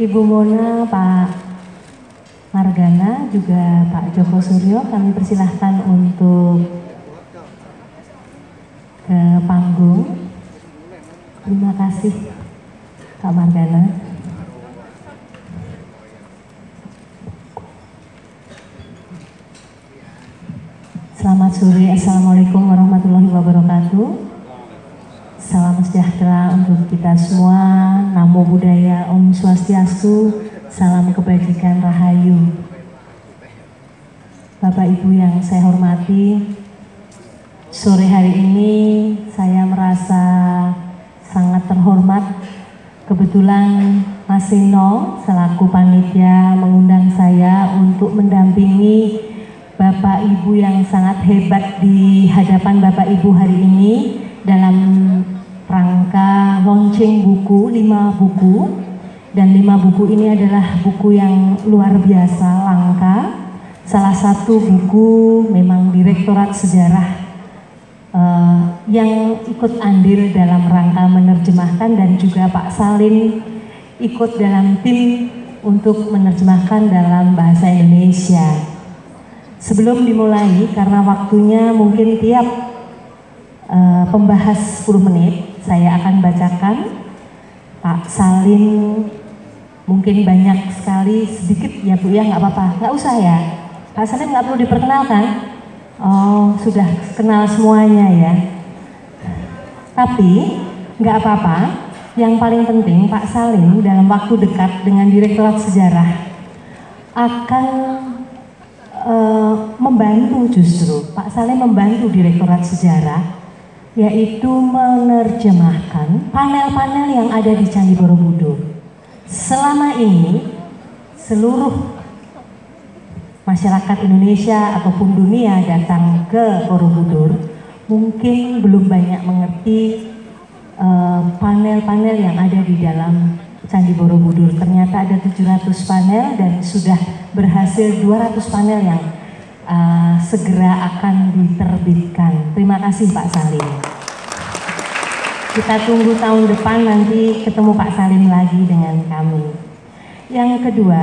Ibu Mona, Pak Margana, juga Pak Joko Suryo, kami persilahkan untuk ke panggung. Terima kasih Pak Margana. Selamat sore, Assalamualaikum warahmatullahi wabarakatuh. Salam sejahtera untuk kita semua, Namo Buddhaya, Om Swastiastu, salam kebajikan Rahayu. Bapak Ibu yang saya hormati, sore hari ini saya merasa sangat terhormat. Kebetulan Mas Sino selaku panitia mengundang saya untuk mendampingi Bapak Ibu yang sangat hebat di hadapan Bapak Ibu hari ini dalam rangka launching buku, 5 buku, dan 5 buku ini adalah buku yang luar biasa langka. Salah satu buku memang Direktorat Sejarah yang ikut andil dalam rangka menerjemahkan, dan juga Pak Salim ikut dalam tim untuk menerjemahkan dalam bahasa Indonesia. Sebelum dimulai, karena waktunya mungkin tiap pembahas 10 menit, saya akan bacakan. Pak Salim mungkin banyak sekali, sedikit ya Bu ya, nggak apa-apa, nggak usah ya. Pak Salim nggak perlu diperkenalkan. Oh, sudah kenal semuanya ya. Tapi nggak apa-apa, yang paling penting Pak Salim dalam waktu dekat dengan Direktorat Sejarah akan membantu, justru Pak Salim membantu Direktorat Sejarah, yaitu menerjemahkan panel-panel yang ada di Candi Borobudur. Selama ini seluruh masyarakat Indonesia ataupun dunia datang ke Borobudur mungkin belum banyak mengerti panel-panel yang ada di dalam Candi Borobudur. Ternyata ada 700 panel dan sudah berhasil 200 panel yang segera akan diterbitkan. Terima kasih Pak Salim. Kita tunggu tahun depan nanti ketemu Pak Salim lagi dengan kami. Yang kedua,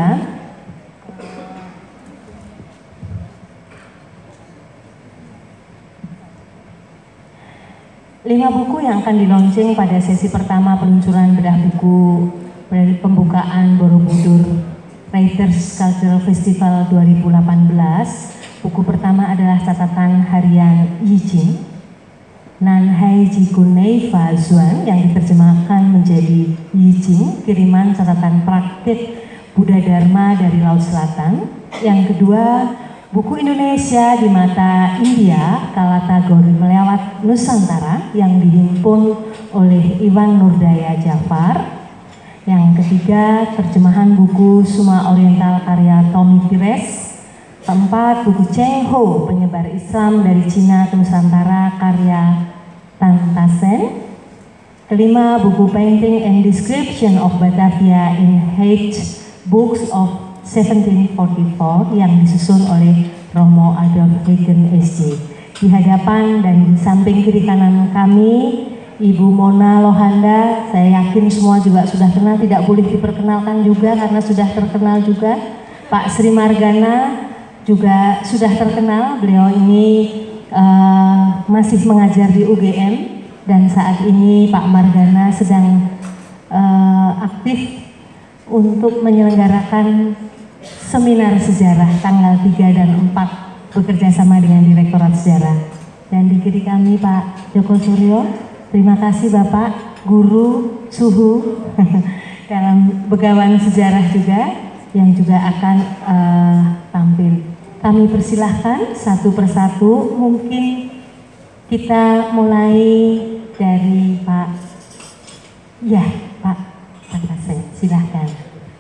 lima buku yang akan dilaunching pada sesi pertama peluncuran bedah buku dari pembukaan Borobudur Writers Cultural Festival 2018. Buku pertama adalah catatan harian Yijing Nanhai Jikunei Fa Zuan yang diterjemahkan menjadi Yijing, kiriman catatan praktik Buddha Dharma dari Laut Selatan. Yang kedua, buku Indonesia di Mata India, Kalatagori Melewat Nusantara yang dihimpun oleh Iwan Nurdaya Jafar. Yang ketiga, terjemahan buku Suma Oriental karya Tommy Pires. Keempat, buku Cheng Ho, penyebar Islam dari Cina ke Nusantara karya Tan Ta-sen. Kelima, buku Painting and Description of Batavia in H Books of 1744 yang disusun oleh Romo Adolf Hagen SJ. Di hadapan dan di samping kiri kanan kami, Ibu Mona Lohanda, saya yakin semua juga sudah kenal, tidak boleh diperkenalkan juga karena sudah terkenal juga. Pak Sri Margana juga sudah terkenal, beliau ini masih mengajar di UGM dan saat ini Pak Margana sedang aktif untuk menyelenggarakan seminar sejarah tanggal 3 dan 4 bekerja sama dengan Direktorat Sejarah. Dan di kiri kami Pak Joko Suryo. Terima kasih Bapak, guru, suhu dalam Begawan Sejarah juga yang juga akan tampil. Kami persilahkan satu persatu, mungkin kita mulai dari Pak, ya Pak Takase, silahkan.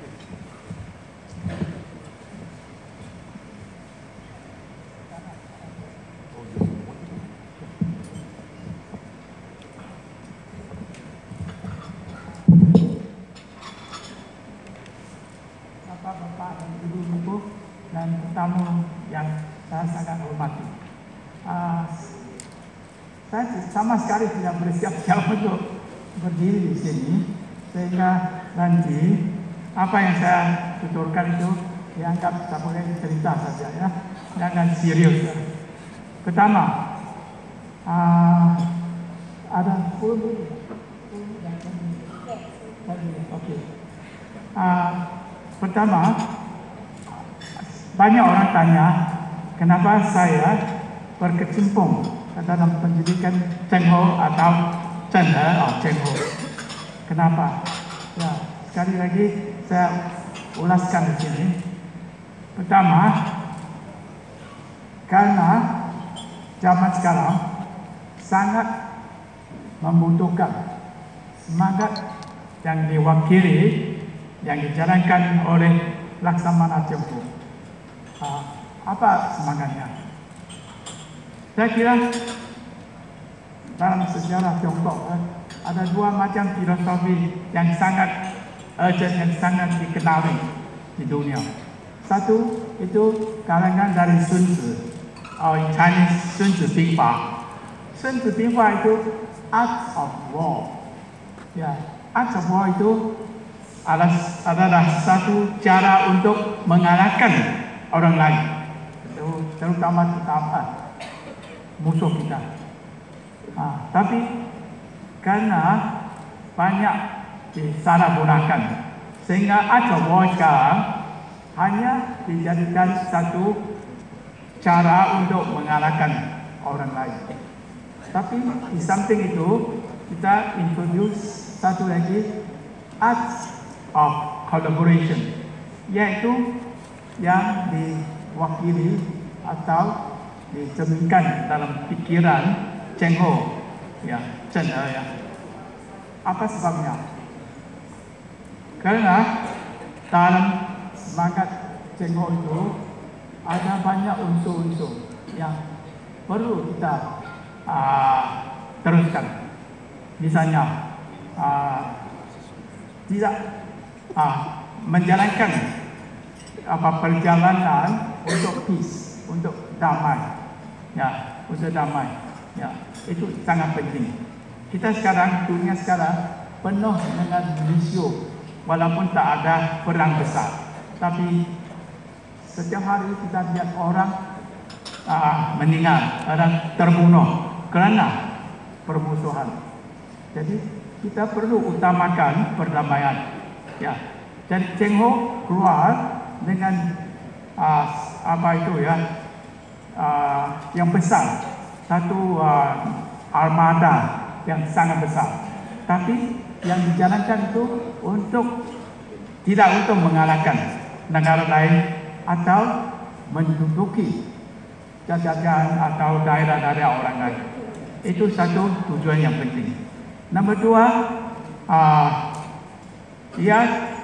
Bapak dan Ibu-ibu dan tamu yang saya sangat hormati. Saya sama sekali tidak bersiap-siap untuk berdiri di sini, sehingga nanti apa yang saya tuturkan itu dianggap sebagai cerita saja ya, jangan serius. Ya. Pertama, ada 10 menit. Okey. Pertama, banyak orang tanya kenapa saya berkecimpung dalam pendidikan Cheng Ho atau Cheng Ho. Kenapa? Ya, sekali lagi saya ulaskan di sini. Pertama, karena zaman sekarang sangat membutuhkan semangat yang diwakili, yang dijalankan oleh Laksamana Tiongkok. Apa semangatnya? Saya kira dalam sejarah Tiongkok ada dua macam filosofi yang sangat urgent, yang sangat dikenali di dunia. Satu itu karangan dari Sun Tzu, Chinese Sun Tzu Bingfa. Sun Tzu Bingfa itu Art of War. Ya, Art of War itu adalah satu cara untuk mengalahkan orang lain, terutama musuh kita. Tapi karena banyak disalahgunakan, sehingga Art of War sekarang hanya dijadikan satu cara untuk mengalahkan orang lain. Tapi di samping itu kita introduce satu lagi Art of Collaboration, yaitu yang diwakili atau dicerminkan dalam pikiran Cheng Ho, ya, Cheng Ho ya. Apa sebabnya? Karena dalam semangat Cheng Ho itu ada banyak unsur-unsur yang perlu kita teruskan. Misalnya tidak menjalankan perjalanan untuk peace, untuk damai, ya, untuk damai, ya, itu sangat penting. Kita sekarang, dunia sekarang penuh dengan isu, walaupun tak ada perang besar, tapi setiap hari kita lihat orang meninggal, orang terbunuh kerana permusuhan. Jadi kita perlu utamakan perdamaian. Ya, dan Cheng Ho keluar dengan yang besar, satu armada yang sangat besar. Tapi yang dijalankan itu tidak untuk mengalahkan negara lain atau menduduki jajahan atau daerah-daerah orang lain. Itu satu tujuan yang penting. Nombor dua, dia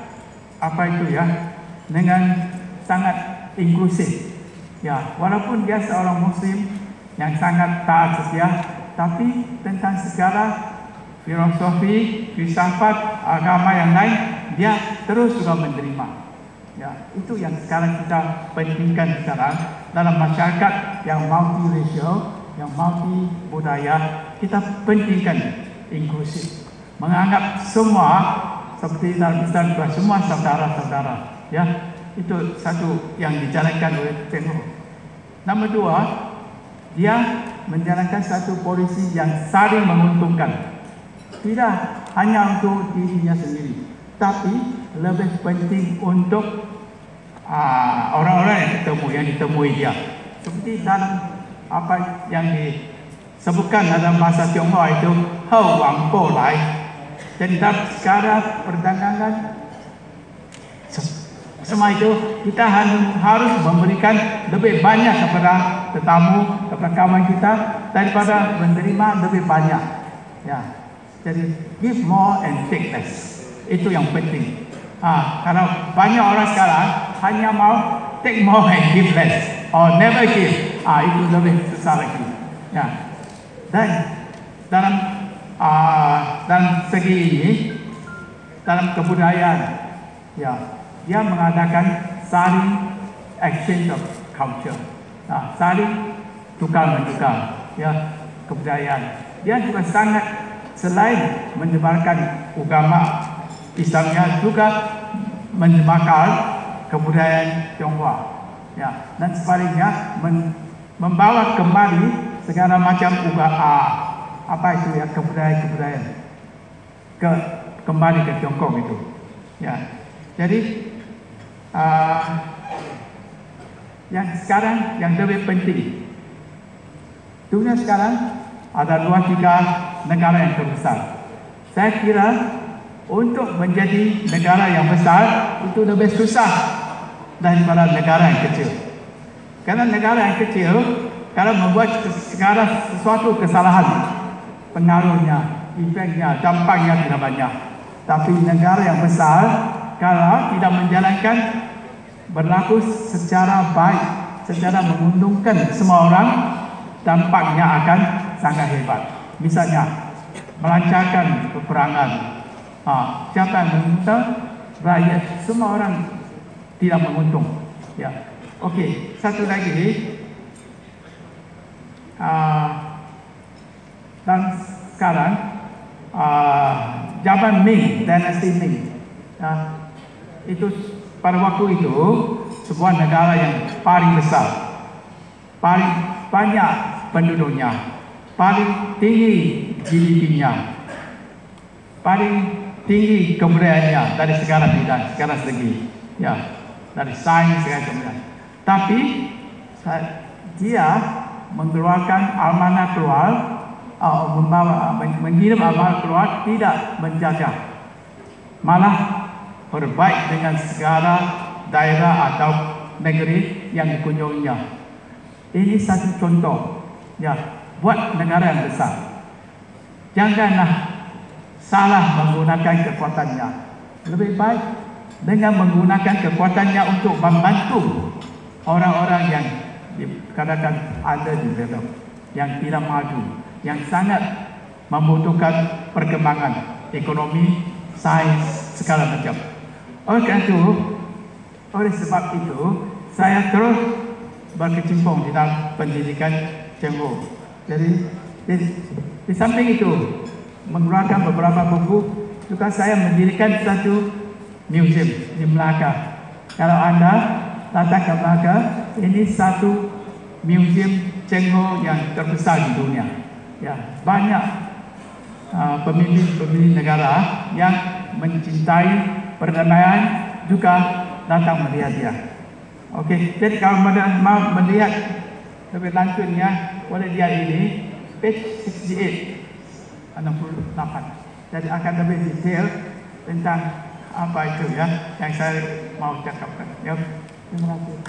dengan sangat inklusif. Ya, walaupun dia seorang Muslim yang sangat taat setia, tapi tentang segala filosofi, filsafat, agama yang lain, dia terus juga menerima. Ya, itu yang sekarang kita pentingkan sekarang dalam masyarakat yang multiracial, yang multi budaya. Kita pentingkan inklusif, menganggap semua seperti dalam Islam, semua saudara-saudara. Ya, itu satu yang dijalankan oleh Cheng Ho. Nomor dua, dia menjalankan satu polisi yang saling menguntungkan. Tidak hanya untuk dirinya sendiri, tapi lebih penting untuk orang-orang yang ditemui dia. Seperti dalam apa yang disebutkan dalam bahasa Tionghoa itu Hou Wang Po Lai. Dan dalam sekarang perdagangan semua itu kita harus memberikan lebih banyak kepada tetamu, kepada kawan kita daripada menerima lebih banyak. Ya, jadi give more and take less. Itu yang penting. Kalau banyak orang sekarang hanya mau take more and give less, or never give, itu lebih susah lagi. Ya, dan dalam segi ini, dalam kebudayaan, ya, dia mengadakan saling exchange of culture, saling tukar-menukar, ya, kebudayaan. Dia juga sangat, selain menyebarkan agama Islamnya, juga menyebarkan kebudayaan Tionghoa. Ya, dan sebaliknya membawa kembali segala macam apa itu ya, kebudayaan kembali ke Tiongkok itu. Ya, jadi yang sekarang yang lebih penting, dunia sekarang ada 2-3 negara yang terbesar. Saya kira untuk menjadi negara yang besar itu lebih susah daripada negara yang kecil. Karena negara yang kecil kalau membuat sesuatu kesalahan, pengaruhnya, efeknya, dampaknya tidak banyak. Tapi negara yang besar kalau tidak menjalankan berlaku secara baik, secara menguntungkan semua orang, dampaknya akan sangat hebat. Misalnya melancarkan peperangan. Siapa yang menguntung? Rakyat, semua orang tidak menguntung. Ya, okey. Satu lagi, dan sekarang zaman Ming, dinasti Ming, itu pada waktu itu sebuah negara yang paling besar, paling banyak penduduknya, paling tinggi GDP-nya, paling tinggi kebudayaannya dari segala bidang, segala segi, ya, dari sains segala kemudian. Tapi dia mengeluarkan amanah keluar, mengirim amanah keluar, tidak menjajah, malah berbaik dengan segala daerah atau negeri yang dikunjunginya. Ini satu contoh, ya, buat negara yang besar. Janganlah salah menggunakan kekuatannya. Lebih baik dengan menggunakan kekuatannya untuk membantu orang-orang yang dikatakan underdeveloped, yang tidak maju, yang sangat membutuhkan perkembangan ekonomi, sains, segala macam. Oleh sebab itu, saya terus berkecimpung di dalam pendidikan Cheng Ho. Jadi di samping itu, mengeluarkan beberapa buku, juga saya mendirikan satu museum di Melaka. Kalau Anda datang ke Melaka, ini satu museum Cheng Ho yang terbesar di dunia. Ya, banyak pemimpin negara yang mencintai perdamaian juga datang melihat dia. Okey, jadi kalau mau melihat lebih lanjutnya, boleh lihat ini page 68. Jadi akan lebih detail tentang apa itu ya yang saya mau cakapkan. Ya, terima kasih.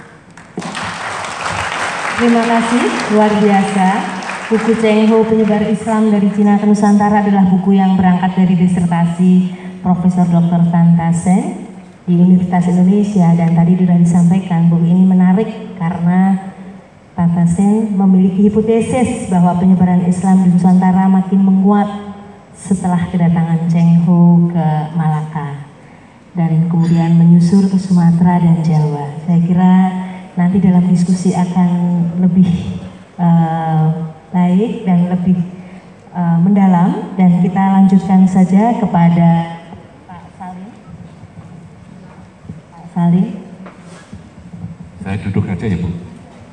Terima kasih, luar biasa. Buku Cheng Ho Penyebar Islam dari Cina ke Nusantara adalah buku yang berangkat dari disertasi Profesor Dr. Tan Ta Seng di Universitas Indonesia, dan tadi sudah disampaikan buku ini menarik karena Tan Ta Seng memiliki hipotesis bahwa penyebaran Islam di Nusantara makin menguat setelah kedatangan Cheng Ho ke Malaka dan kemudian menyusur ke Sumatera dan Jawa. Saya kira nanti dalam diskusi akan lebih baik dan lebih mendalam, dan kita lanjutkan saja kepada Pak Salim. Pak Salim. Saya duduk aja ya, Bu.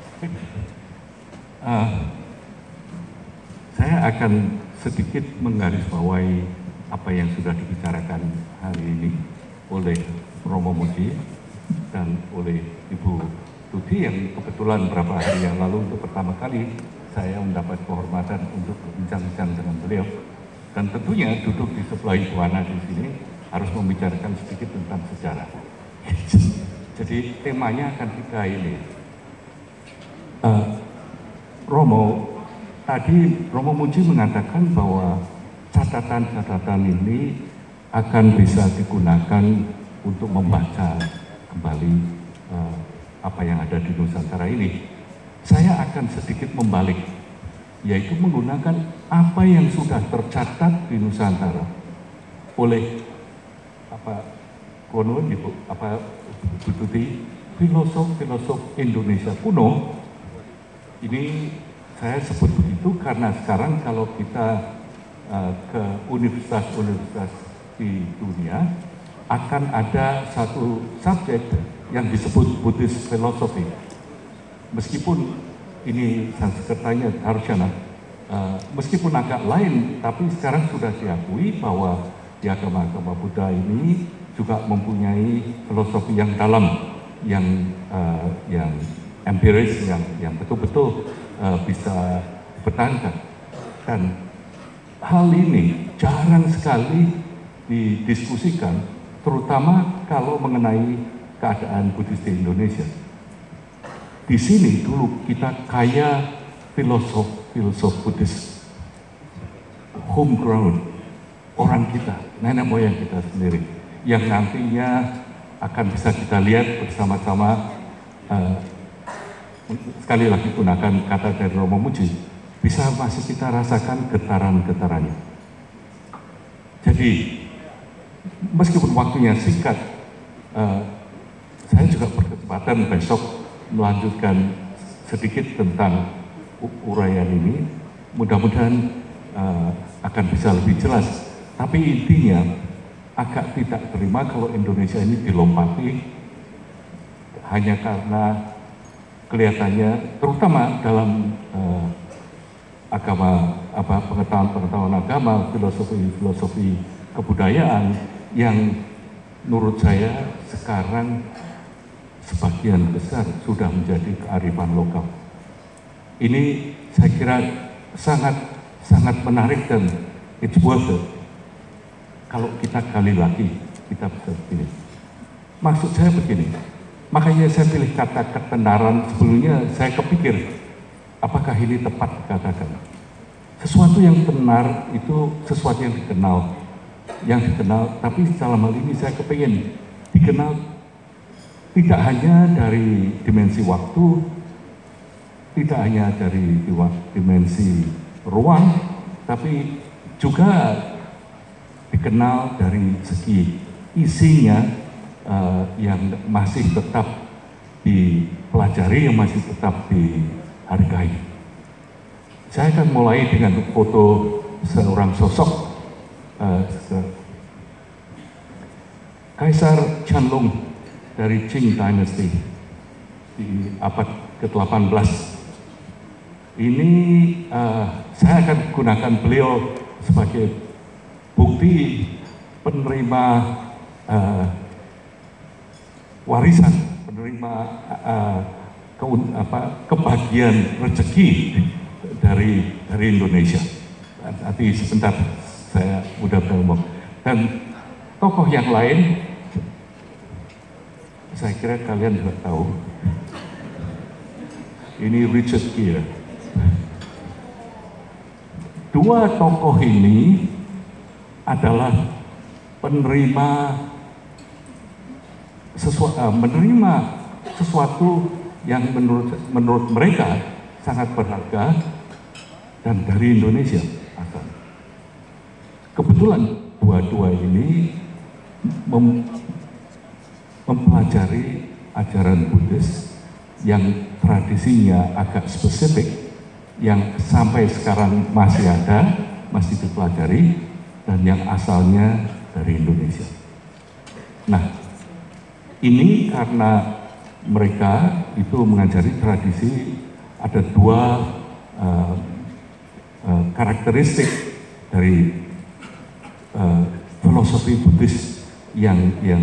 Saya akan sedikit menggarisbawahi apa yang sudah dibicarakan hari ini oleh Romo Muji dan oleh Ibu Tuti, yang kebetulan beberapa hari yang lalu untuk pertama kali saya mendapat kehormatan untuk berbincang-bincang dengan beliau. Dan tentunya duduk di sebelah Ibu Ana di sini harus membicarakan sedikit tentang sejarah. Jadi temanya akan kita ini. Romo Muji mengatakan bahwa catatan-catatan ini akan bisa digunakan untuk membaca kembali apa yang ada di Nusantara ini. Saya akan sedikit membalik, yaitu menggunakan apa yang sudah tercatat di Nusantara oleh filosof Indonesia kuno. Ini saya sebut begitu karena sekarang kalau kita ke universitas-universitas di dunia, akan ada satu subjek yang disebut Buddhist philosophy. Meskipun ini Sanskertanya Darshana, meskipun agak lain, tapi sekarang sudah diakui bahwa di agama-agama Buddha ini juga mempunyai filosofi yang dalam, yang empiris, yang betul-betul bisa dipertahankan. Dan hal ini jarang sekali didiskusikan, terutama kalau mengenai keadaan Buddhis di Indonesia. Di sini dulu kita kaya filosof Buddhis, homegrown, orang kita, nenek moyang kita sendiri, yang nantinya akan bisa kita lihat bersama-sama. Sekali lagi gunakan kata dari Romo Muji, bisa masih kita rasakan getaran-getarannya. Jadi meskipun waktunya singkat, saya juga berkesempatan besok melanjutkan sedikit tentang uraian ini. Mudah-mudahan akan bisa lebih jelas. Tapi intinya agak tidak terima kalau Indonesia ini dilompati hanya karena kelihatannya, terutama dalam agama, pengetahuan agama, filosofi kebudayaan yang menurut saya sekarang sebagian besar sudah menjadi kearifan lokal. Ini saya kira sangat menarik dan it's worth it. Kalau kita gali lagi, kita bisa begini. Maksud saya begini, makanya saya pilih kata ketenaran. Sebelumnya saya kepikir, apakah ini tepat dikatakan? Sesuatu yang tenar itu sesuatu yang dikenal. Tapi dalam hal ini saya kepingin dikenal tidak hanya dari dimensi waktu, tidak hanya dari dimensi ruang, tapi juga dikenal dari segi isinya yang masih tetap dipelajari, yang masih tetap dihargai. Saya akan mulai dengan foto seorang sosok Kaisar Qianlong dari Qing Dynasty di abad ke-18. Ini saya akan gunakan beliau sebagai bukti penerima warisan, penerima kebahagiaan rezeki dari Indonesia. Nanti sebentar saya mudah ngomong. Dan tokoh yang lain, saya kira kalian juga tahu. Ini Richard Gere. Dua tokoh ini adalah menerima sesuatu yang menurut mereka sangat berharga dan dari Indonesia asal. Kebetulan dua-dua ini mempelajari ajaran Buddhis yang tradisinya agak spesifik, yang sampai sekarang masih ada, masih dipelajari, dan yang asalnya dari Indonesia. Nah, ini karena mereka itu mengajari tradisi, ada dua karakteristik dari filosofi Buddhis yang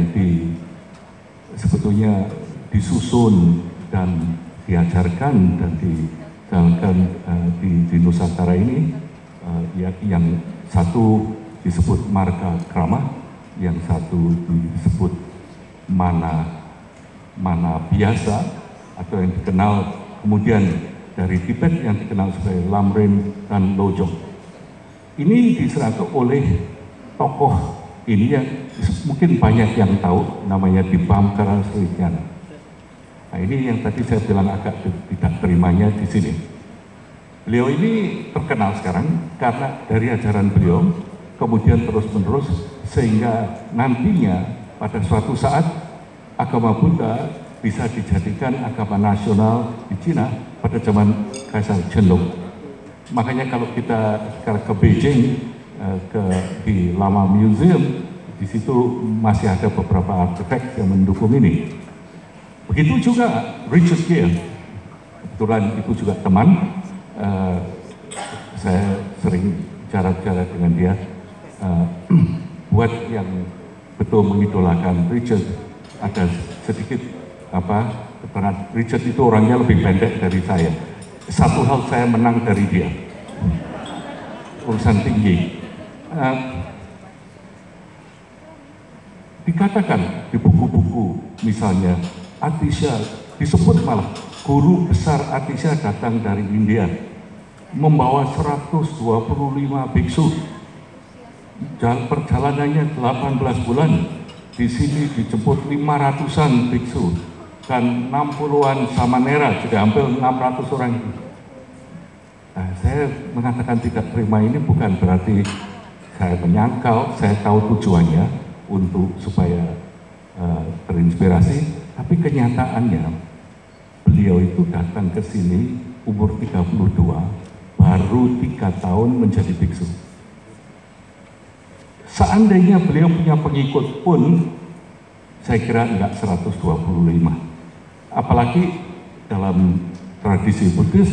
sebetulnya disusun dan diajarkan dan dijalankan di Nusantara ini, yang satu disebut marga krama, yang satu disebut mana biasa atau yang dikenal kemudian dari Tibet yang dikenal sebagai Lamrim dan Lojong. Ini diserahkan oleh tokoh ini yang mungkin banyak yang tahu, namanya Dibamkara Srinyana. Nah, ini yang tadi saya bilang agak tidak terimanya di sini. Beliau ini terkenal sekarang karena dari ajaran beliau kemudian terus-menerus, sehingga nantinya pada suatu saat agama Buddha bisa dijadikan agama nasional di Cina pada zaman Kaisar Qianlong. Makanya kalau kita sekarang ke Beijing, di Lama Museum, di di situ masih ada beberapa artefak yang mendukung ini. Begitu juga Richard Gere, kebetulan itu juga teman, saya sering bicara dengan dia. Buat yang betul mengidolakan Richard, ada sedikit keterangan. Richard itu orangnya lebih pendek dari saya. Satu hal saya menang dari dia, urusan tinggi. Dikatakan di buku-buku misalnya Atisha, disebut malah guru besar Atisha datang dari India membawa 125 biksu. Perjalanannya 18 bulan. Di sini dijemput 500-an biksu dan 60-an samanera, jadi hampir 600 orang. Nah, saya mengatakan tidak terima ini bukan berarti saya menyangkal, saya tahu tujuannya untuk supaya terinspirasi, tapi kenyataannya beliau itu datang ke sini umur 32, baru 3 tahun menjadi biksu. Seandainya beliau punya pengikut pun, saya kira enggak 125. Apalagi dalam tradisi Buddhis,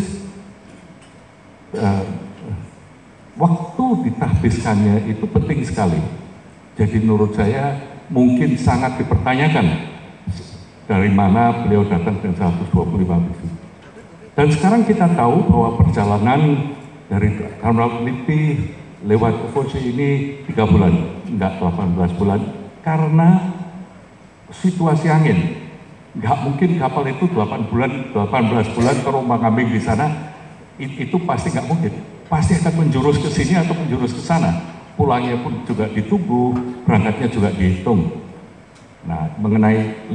waktu ditahbiskannya itu penting sekali. Jadi menurut saya mungkin sangat dipertanyakan dari mana beliau datang dengan 125 biksu. Dan sekarang kita tahu bahwa perjalanan dari Karnataka lewat Fuji ini 3 bulan, enggak 18 bulan, karena situasi angin. Enggak mungkin kapal itu 18 bulan ke rumah kambing di sana, itu pasti enggak mungkin. Pasti akan menjurus ke sini atau menjurus ke sana. Pulangnya pun juga ditunggu, berangkatnya juga dihitung. Nah, mengenai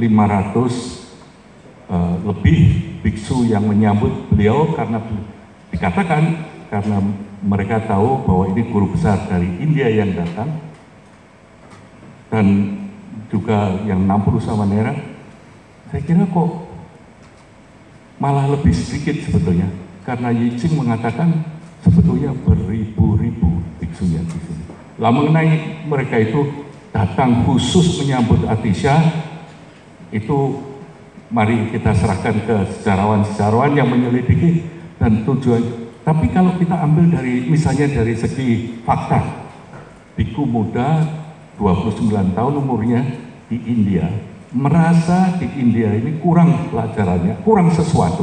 500 lebih biksu yang menyambut beliau karena dikatakan karena mereka tahu bahwa ini guru besar dari India yang datang, dan juga yang 60 samanera, saya kira kok malah lebih sedikit sebetulnya, karena Yixing mengatakan sebetulnya beribu-ribu biksunya di sini. Lah mengenai mereka itu datang khusus menyambut Atisha, itu mari kita serahkan ke sejarawan-sejarawan yang menyelidiki dan tujuan. Tapi kalau kita ambil dari misalnya dari segi fakta, biku muda 29 tahun umurnya di India, merasa di India ini kurang pelajarannya, kurang sesuatu.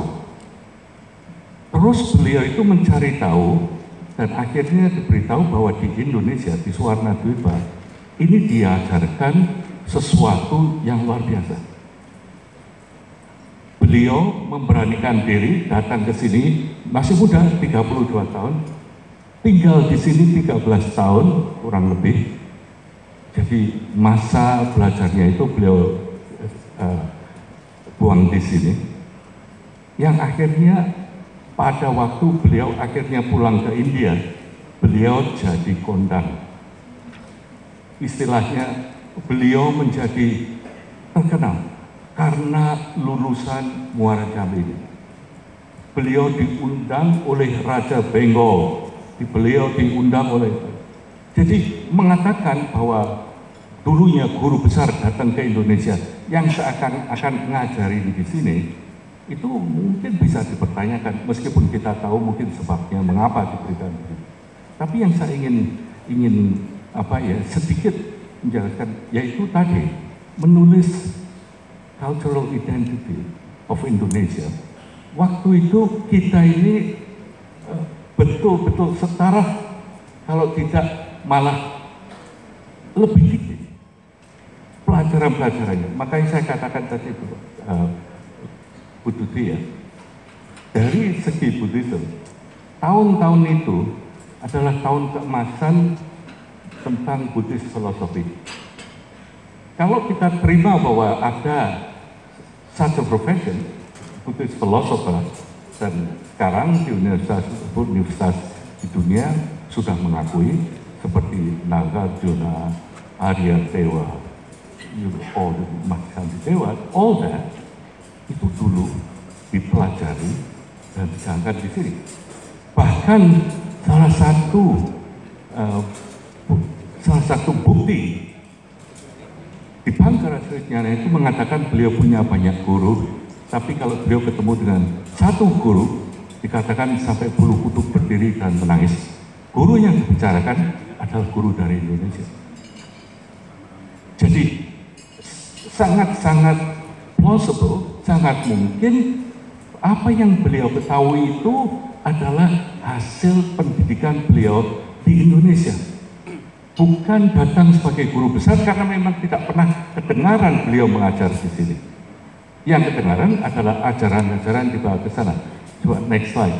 Terus beliau itu mencari tahu dan akhirnya diberitahu bahwa di Indonesia, di Suwarnadwipa, ini diajarkan sesuatu yang luar biasa. Beliau memberanikan diri datang ke sini, masih muda, 32 tahun, tinggal di sini 13 tahun kurang lebih. Jadi masa belajarnya itu beliau buang di sini. Yang akhirnya pada waktu beliau akhirnya pulang ke India, beliau jadi kondang. Istilahnya beliau menjadi terkenal karena lulusan Muara Jambi. Beliau diundang oleh Raja Bengal, beliau diundang oleh, jadi mengatakan bahwa dulunya guru besar datang ke Indonesia yang seakan-akan ngajari di sini, itu mungkin bisa dipertanyakan, meskipun kita tahu mungkin sebabnya mengapa diberikan begitu. Tapi yang saya ingin sedikit menjelaskan, yaitu tadi menulis cultural identity of Indonesia. Waktu itu kita ini betul-betul setara, kalau tidak malah lebih tinggi pelajaran-pelajarannya. Makanya saya katakan tadi itu, Buddhis ya, dari segi Buddhism, tahun-tahun itu adalah tahun keemasan tentang Buddhis philosophy. Kalau kita terima bahwa ada such a profession, Buddhist philosopher, dan sekarang di universitas di dunia sudah mengakui, seperti Nagarjuna, Arya Dewa, all that itu dulu dipelajari dan dijalankan di sini. Bahkan salah satu bukti Bhangkara Sridhyana itu mengatakan beliau punya banyak guru, tapi kalau beliau ketemu dengan satu guru, dikatakan sampai bulu kuduk berdiri dan menangis. Guru yang dibicarakan adalah guru dari Indonesia. Jadi sangat-sangat plausible, sangat mungkin apa yang beliau ketahui itu adalah hasil pendidikan beliau di Indonesia. Bukan datang sebagai guru besar karena memang tidak pernah kedengaran beliau mengajar di sini. Yang kedengaran adalah ajaran-ajaran dibawa ke sana. Coba next slide.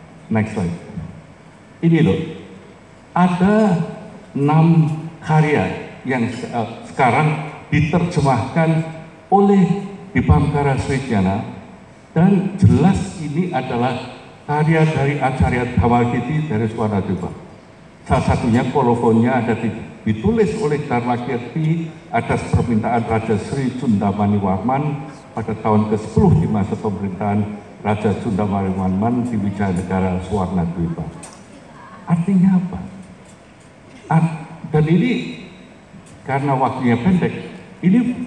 Ini loh, ada 6 karya yang sekarang diterjemahkan oleh Bhangkara Sridhyana, dan jelas ini adalah karya dari Acarya Dhammakirti dari Swarnadewa. Salah satunya kolofonnya ada ditulis oleh Dharmakirti atas permintaan Raja Sri Chundamani-Warman pada tahun ke-10 di masa pemerintahan Raja Chundamani-Warman di Wijayanegara Swarnadewa. Artinya apa? Dan ini karena waktunya pendek, ini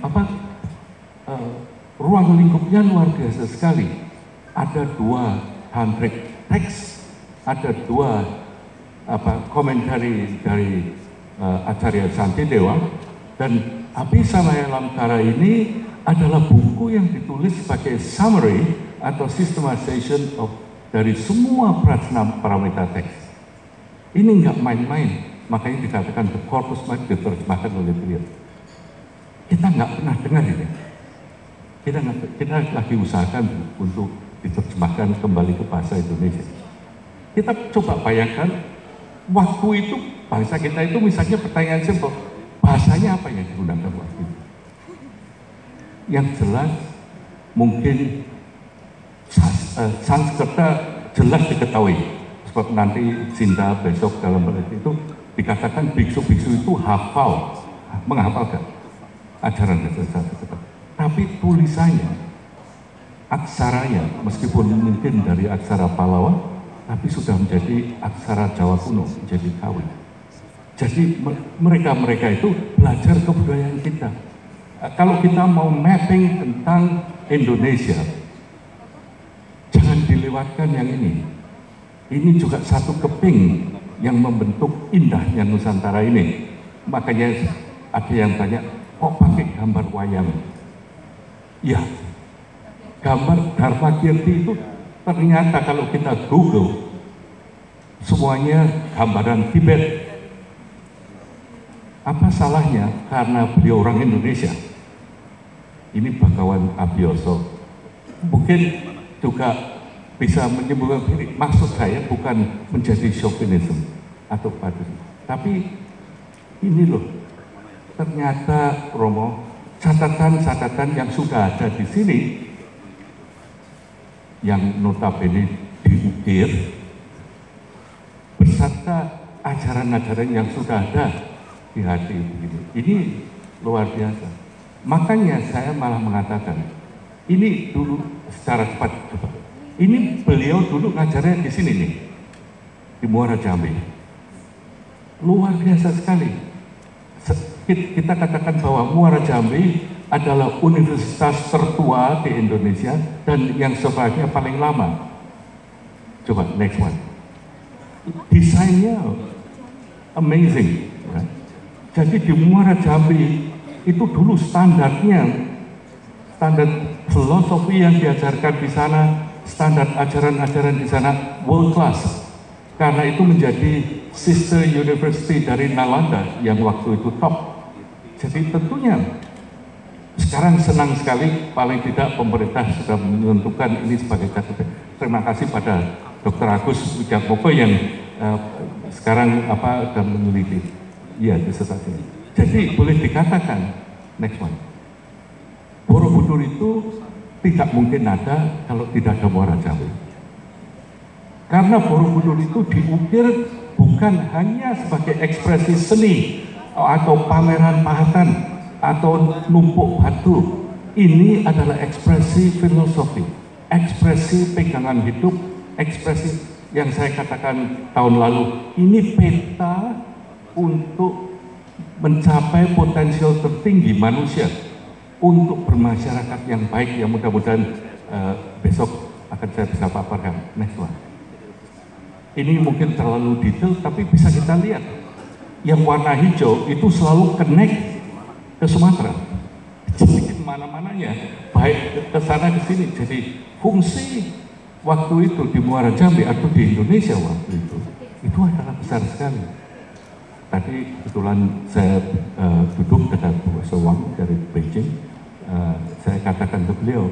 ruang lingkupnya luar biasa sekali. Ada 2 handwritten teks, ada 2 komentari dari Acarya Santidewa, dan Abhisamaya Lamkara ini adalah buku yang ditulis sebagai summary atau systemization dari semua Prajna Paramita teks. Ini nggak main-main, makanya dikatakan the corpus might diterjemahkan oleh beliau. Kita nggak pernah dengar ini. Kita lagi usahakan untuk diterjemahkan kembali ke bahasa Indonesia. Kita coba bayangkan, waktu itu bangsa kita itu misalnya pertanyaan simpel, bahasanya apa yang digunakan waktu itu? Yang jelas mungkin Sanskerta jelas diketahui, sebab nanti Sinta besok dalam berita itu dikatakan biksu-biksu itu menghafalkan ajaran Sanskerta. Tapi tulisannya, aksaranya, meskipun mungkin dari aksara Pallawa, tapi sudah menjadi aksara Jawa kuno, menjadi Kawi. Jadi mereka itu belajar kebudayaan kita. Kalau kita mau mapping tentang Indonesia, jangan dilewatkan yang ini. Ini juga satu keping yang membentuk indahnya Nusantara ini. Makanya ada yang tanya, kok pakai gambar wayang? Ya, gambar Dharmakirti itu ternyata kalau kita Google, semuanya gambaran Tibet. Apa salahnya? Karena beliau orang Indonesia. Ini Bhagawan Abhiyoso. Mungkin juga bisa menyebutkan diri. Maksud saya bukan menjadi chauvinism atau patriotisme. Tapi ini loh, ternyata Romo, catatan-catatan yang sudah ada di sini, yang notabene diukir, beserta ajaran-ajaran yang sudah ada di hati begini. Ini luar biasa. Makanya saya malah mengatakan, ini dulu secara cepat, ini beliau dulu ngajarnya di sini nih, di Muara Jambi. Luar biasa sekali. Kita katakan bahwa Muara Jambi adalah universitas tertua di Indonesia dan yang sebenarnya paling lama. Coba next one. Desainnya amazing. Ya. Jadi di Muara Jambi itu dulu standar filosofi yang diajarkan di sana, standar ajaran-ajaran di sana world class. Karena itu menjadi sister university dari Nalanda yang waktu itu top. Jadi tentunya sekarang senang sekali, paling tidak pemerintah sudah menentukan ini sebagai catatan. Terima kasih pada Dr. Agus Wijatmoko yang sekarang dan meneliti. Iya, itu saja. Jadi boleh dikatakan, next one, Borobudur itu tidak mungkin ada kalau tidak ada Muara Jambi. Karena Borobudur itu diukir bukan hanya sebagai ekspresi seni atau pameran pahatan atau numpuk batu. Ini adalah ekspresi filosofi, ekspresi pegangan hidup, ekspresi yang saya katakan tahun lalu. Ini peta untuk mencapai potensial tertinggi manusia untuk bermasyarakat yang baik, yang mudah-mudahan besok akan saya bisa paparkan. Next one. Ini mungkin terlalu detail, tapi bisa kita lihat. Yang warna hijau itu selalu connect ke Sumatera. Jadi mana-mananya, baik ke sana ke sini. Jadi fungsi waktu itu di Muara Jambi atau di Indonesia waktu itu adalah besar sekali. Tadi kebetulan saya duduk dekat Bu Sewang dari Beijing, saya katakan ke beliau,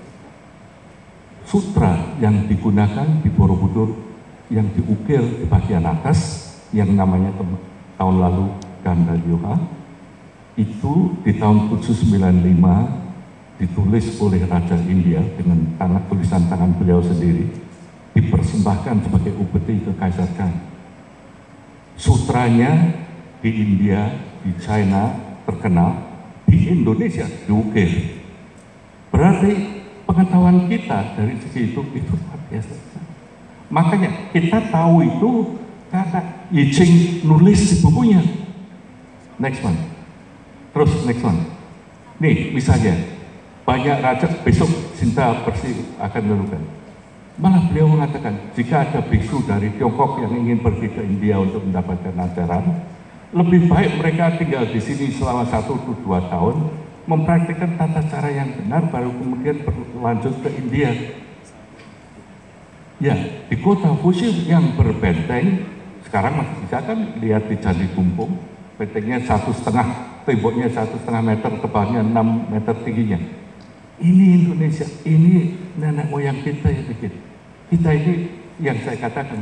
sutra yang digunakan di Borobudur yang diukir di bagian atas yang namanya tahun lalu Gandharyoga itu di tahun 795 ditulis oleh Raja India dengan tulisan tangan beliau sendiri, dipersembahkan sebagai upeti ke Kaisar Khan. Sutranya di India, di China terkenal, di Indonesia diukir. Berarti pengetahuan kita dari segi itu luar biasa. Makanya kita tahu itu karena Yi Ching nulis di bukunya. Next one. Terus next one. Nih misalnya, banyak raja besok Sinta Persi akan lakukan. Malah beliau mengatakan, jika ada biksu dari Tiongkok yang ingin pergi ke India untuk mendapatkan ajaran, lebih baik mereka tinggal di sini selama 1-2 tahun, mempraktikkan tata cara yang benar, baru kemudian berlanjut ke India. Ya, di kota Fushim yang berbenteng, sekarang masih bisa kan lihat di Candi Tumpung, bentengnya 1,5, temboknya 1,5 meter, tebalnya 6 meter tingginya. Ini Indonesia, ini nenek moyang kita yang bikin. Kita ini yang saya katakan,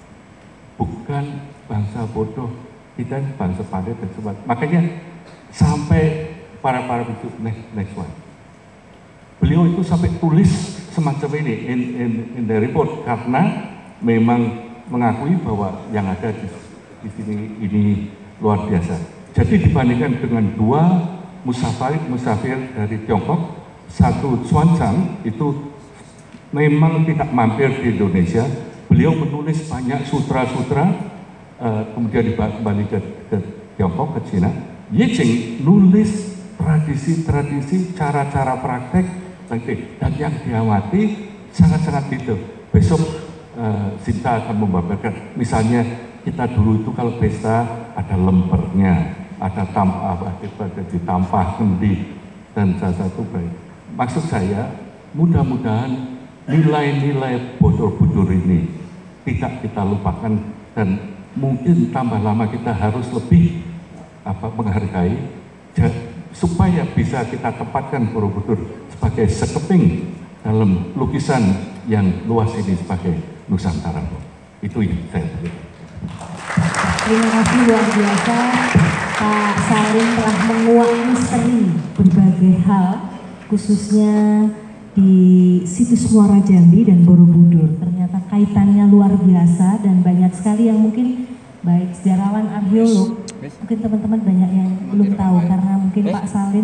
bukan bangsa bodoh, kita ini bangsa pandai dan sebagainya. Makanya sampai para itu next one. Beliau itu sampai tulis semacam ini in the report karena memang mengakui bahwa yang ada di sini ini luar biasa. Jadi dibandingkan dengan 2 musafir dari Tiongkok, satu Xuanzang itu memang tidak mampir di Indonesia. Beliau menulis banyak sutra-sutra, kemudian kembali ke Tiongkok, ke Cina. Yi Ching nulis tradisi-tradisi, cara-cara praktek, dan yang diamati sangat-sangat detail. Besok Sinta akan membabarkan, misalnya kita dulu itu kalau pesta ada lempernya, ada ditampah kendi, dan salah satu baik. Maksud saya, mudah-mudahan nilai-nilai Borobudur ini tidak kita lupakan dan mungkin tambah lama kita harus lebih menghargai supaya bisa kita tempatkan Borobudur sebagai sekeping dalam lukisan yang luas ini sebagai Nusantara. Itu yang saya berikan. Terima kasih luar biasa, Pak Salim telah menguak misteri berbagai hal, khususnya di situs Muara Jambi dan Borobudur. Ternyata kaitannya luar biasa dan banyak sekali yang mungkin baik sejarawan, arkeolog, mungkin teman-teman banyak yang belum tahu karena mungkin Pak Salim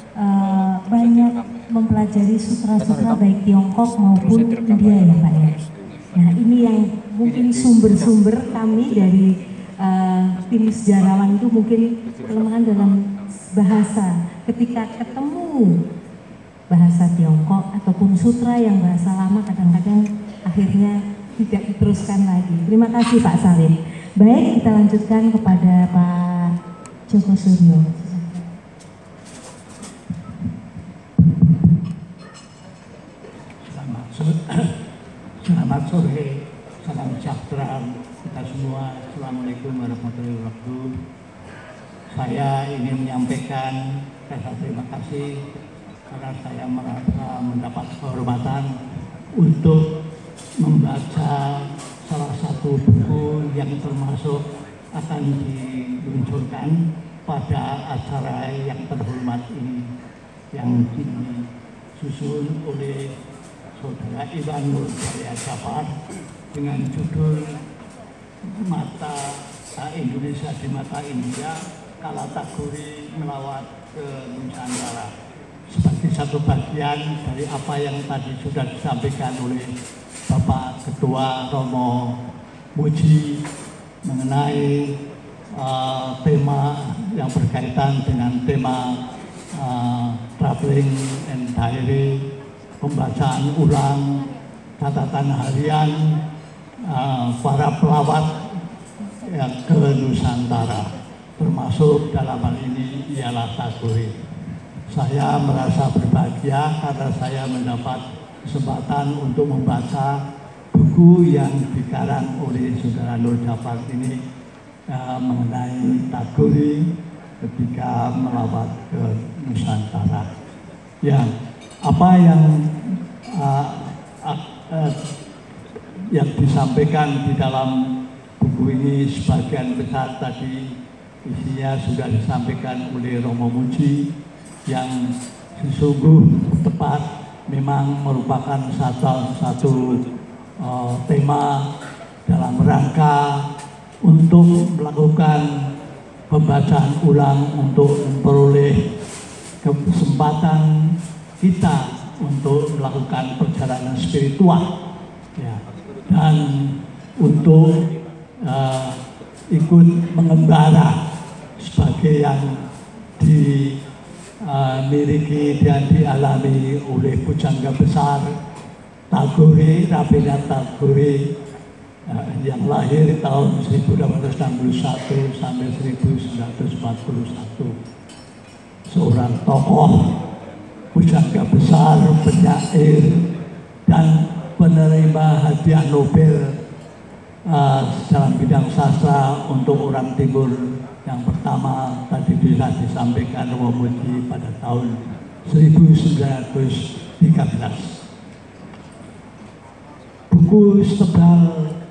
banyak mempelajari sutra-sutra baik Tiongkok maupun India ya Pak ya. Nah ini yang mungkin sumber-sumber kami dari tim sejarawan itu mungkin kelemahan dalam bahasa. Ketika ketemu bahasa Tiongkok ataupun sutra yang bahasa lama kadang-kadang akhirnya tidak diteruskan lagi. Terima kasih Pak Salim. Baik, kita lanjutkan kepada Pak Joko Suryo. Selamat sore, salam sejahtera kita semua. Assalamualaikum warahmatullahi wabarakatuh. Saya ingin menyampaikan rasa terima kasih karena saya merasa mendapat kehormatan untuk membaca salah satu buku yang termasuk akan diluncurkan pada acara yang terhormat ini yang disusun oleh Saudara Iwan Nur Jaya Jafar dengan judul Mata Indonesia di Mata India, Kalataguri Melawat ke Nusantara. Sebagai satu bagian dari apa yang tadi sudah disampaikan oleh Bapak Ketua Romo Muji mengenai tema yang berkaitan dengan tema traveling and diary, pembacaan ulang, catatan harian para pelawat yang ke Nusantara, termasuk dalam hal ini ialah Tagore. Saya merasa berbahagia karena saya mendapat kesempatan untuk membaca buku yang dikarang oleh Saudara Nur Jafar ini mengenai Tagore ketika melawat ke Nusantara. Ya, apa yang disampaikan di dalam buku ini sebagian besar tadi isinya sudah disampaikan oleh Romo Muji, yang sesungguh tepat memang merupakan satu tema dalam rangka untuk melakukan pembacaan ulang untuk memperoleh kesempatan kita untuk melakukan perjalanan spiritual, ya, dan untuk ikut mengembara sebagai yang dimiliki dan dialami oleh pujangga besar Tagore, Rabindranath Tagore, yang lahir tahun 1861 sampai 1941. Seorang tokoh, pujangga besar, penyair, dan penerima hadiah Nobel dalam bidang sastra untuk orang Timur yang pertama tadi bisa disampaikan Romo Muji pada tahun 1913. Buku setebal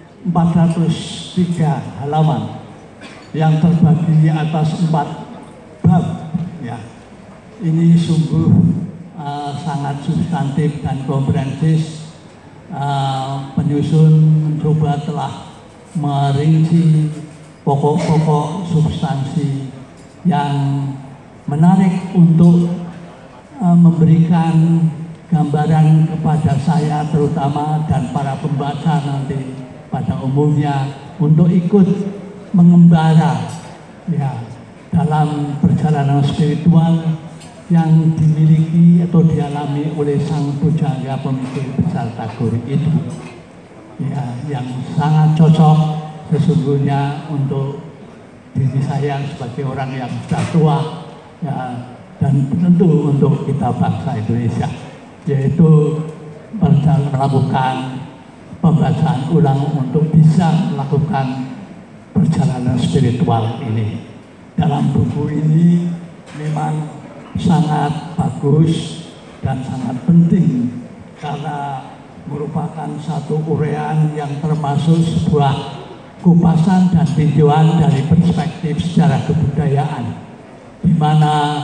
403 halaman yang terbagi atas 4 bab, ya, ini sungguh sangat substantif dan komprehensif. Penyusun mencoba telah merinci pokok-pokok substansi yang menarik untuk memberikan gambaran kepada saya terutama dan para pembaca nanti pada umumnya untuk ikut mengembara, ya, dalam perjalanan spiritual yang dimiliki atau dialami oleh sang pujangga pemikir besar Tagore itu, ya, yang sangat cocok sesungguhnya untuk diri saya sebagai orang yang sudah tua, ya, dan tentu untuk kita bangsa Indonesia, yaitu melakukan pembacaan ulang untuk bisa melakukan perjalanan spiritual ini. Dalam buku ini memang sangat bagus dan sangat penting karena merupakan satu uraian yang termasuk sebuah kupasan dan tinjauan dari perspektif sejarah kebudayaan, di mana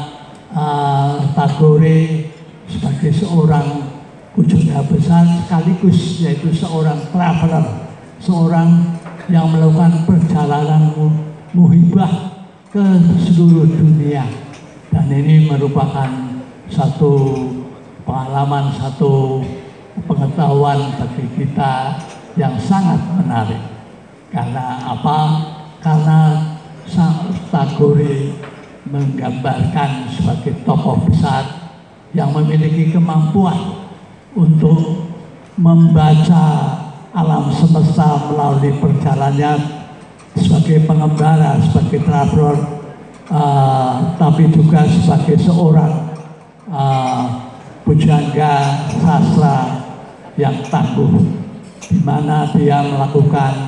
Tagore sebagai seorang pujangga besar sekaligus yaitu seorang traveler, seorang yang melakukan perjalanan muhibah ke seluruh dunia. Dan ini merupakan satu pengalaman, satu pengetahuan bagi kita yang sangat menarik. Karena apa? Karena sang Tagore menggambarkan sebagai tokoh besar yang memiliki kemampuan untuk membaca alam semesta melalui perjalanannya sebagai pengembara, sebagai traveler, tapi juga sebagai seorang pujangga sastra yang tangguh, di mana dia melakukan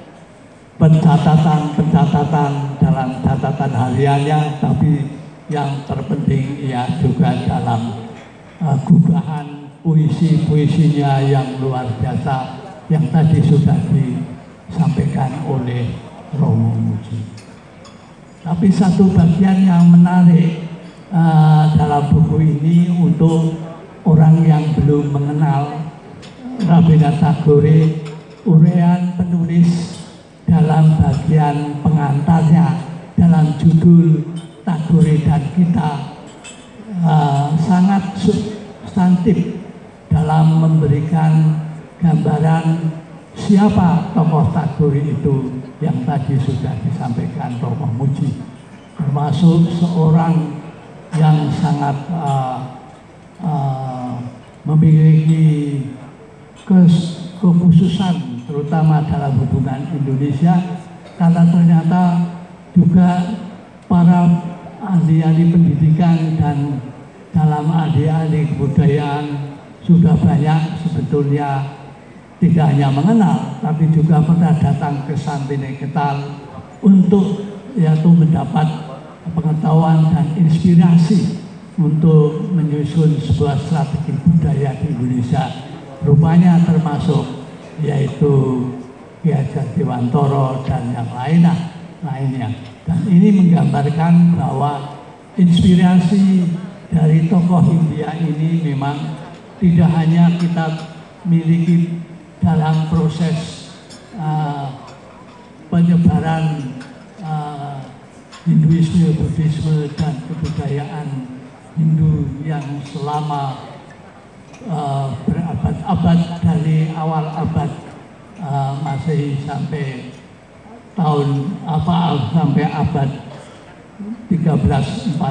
pencatatan dalam catatan hariannya, tapi yang terpenting ia juga dalam gubahan puisi-puisinya yang luar biasa yang tadi sudah disampaikan oleh Romo Muji. Tapi satu bagian yang menarik dalam buku ini untuk orang yang belum mengenal Rabindranath Tagore, uraian penulis dalam bagian pengantarnya dalam judul Tagore dan Kita sangat substantif dalam memberikan gambaran siapa tokoh Tagore itu yang tadi sudah disampaikan Romo Muji, termasuk seorang yang sangat memiliki kekhususan terutama dalam hubungan Indonesia, karena ternyata juga para ahli-ahli pendidikan dan dalam ahli-ahli kebudayaan sudah banyak sebetulnya tidak hanya mengenal tapi juga pernah datang ke Santiniketan untuk yaitu mendapat pengetahuan dan inspirasi untuk menyusun sebuah strategi budaya di Indonesia. Rupanya termasuk yaitu Ki Hajar Dewantoro dan yang lainnya. Dan ini menggambarkan bahwa inspirasi dari tokoh India ini memang tidak hanya kita miliki dalam proses penyebaran Hinduisme, Buddhisme, dan kebudayaan Hindu yang selama berabad-abad dari awal abad Masehi sampai sampai abad 13-14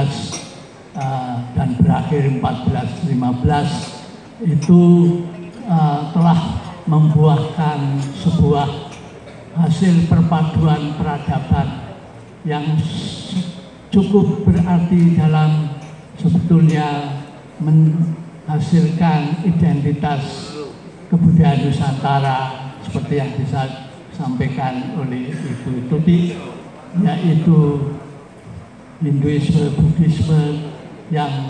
dan berakhir 14-15 itu telah membuahkan sebuah hasil perpaduan peradaban yang cukup berarti dalam sebetulnya menghasilkan identitas kebudayaan Nusantara seperti yang disampaikan oleh Ibu Tuti, yaitu Hinduisme, Buddhisme yang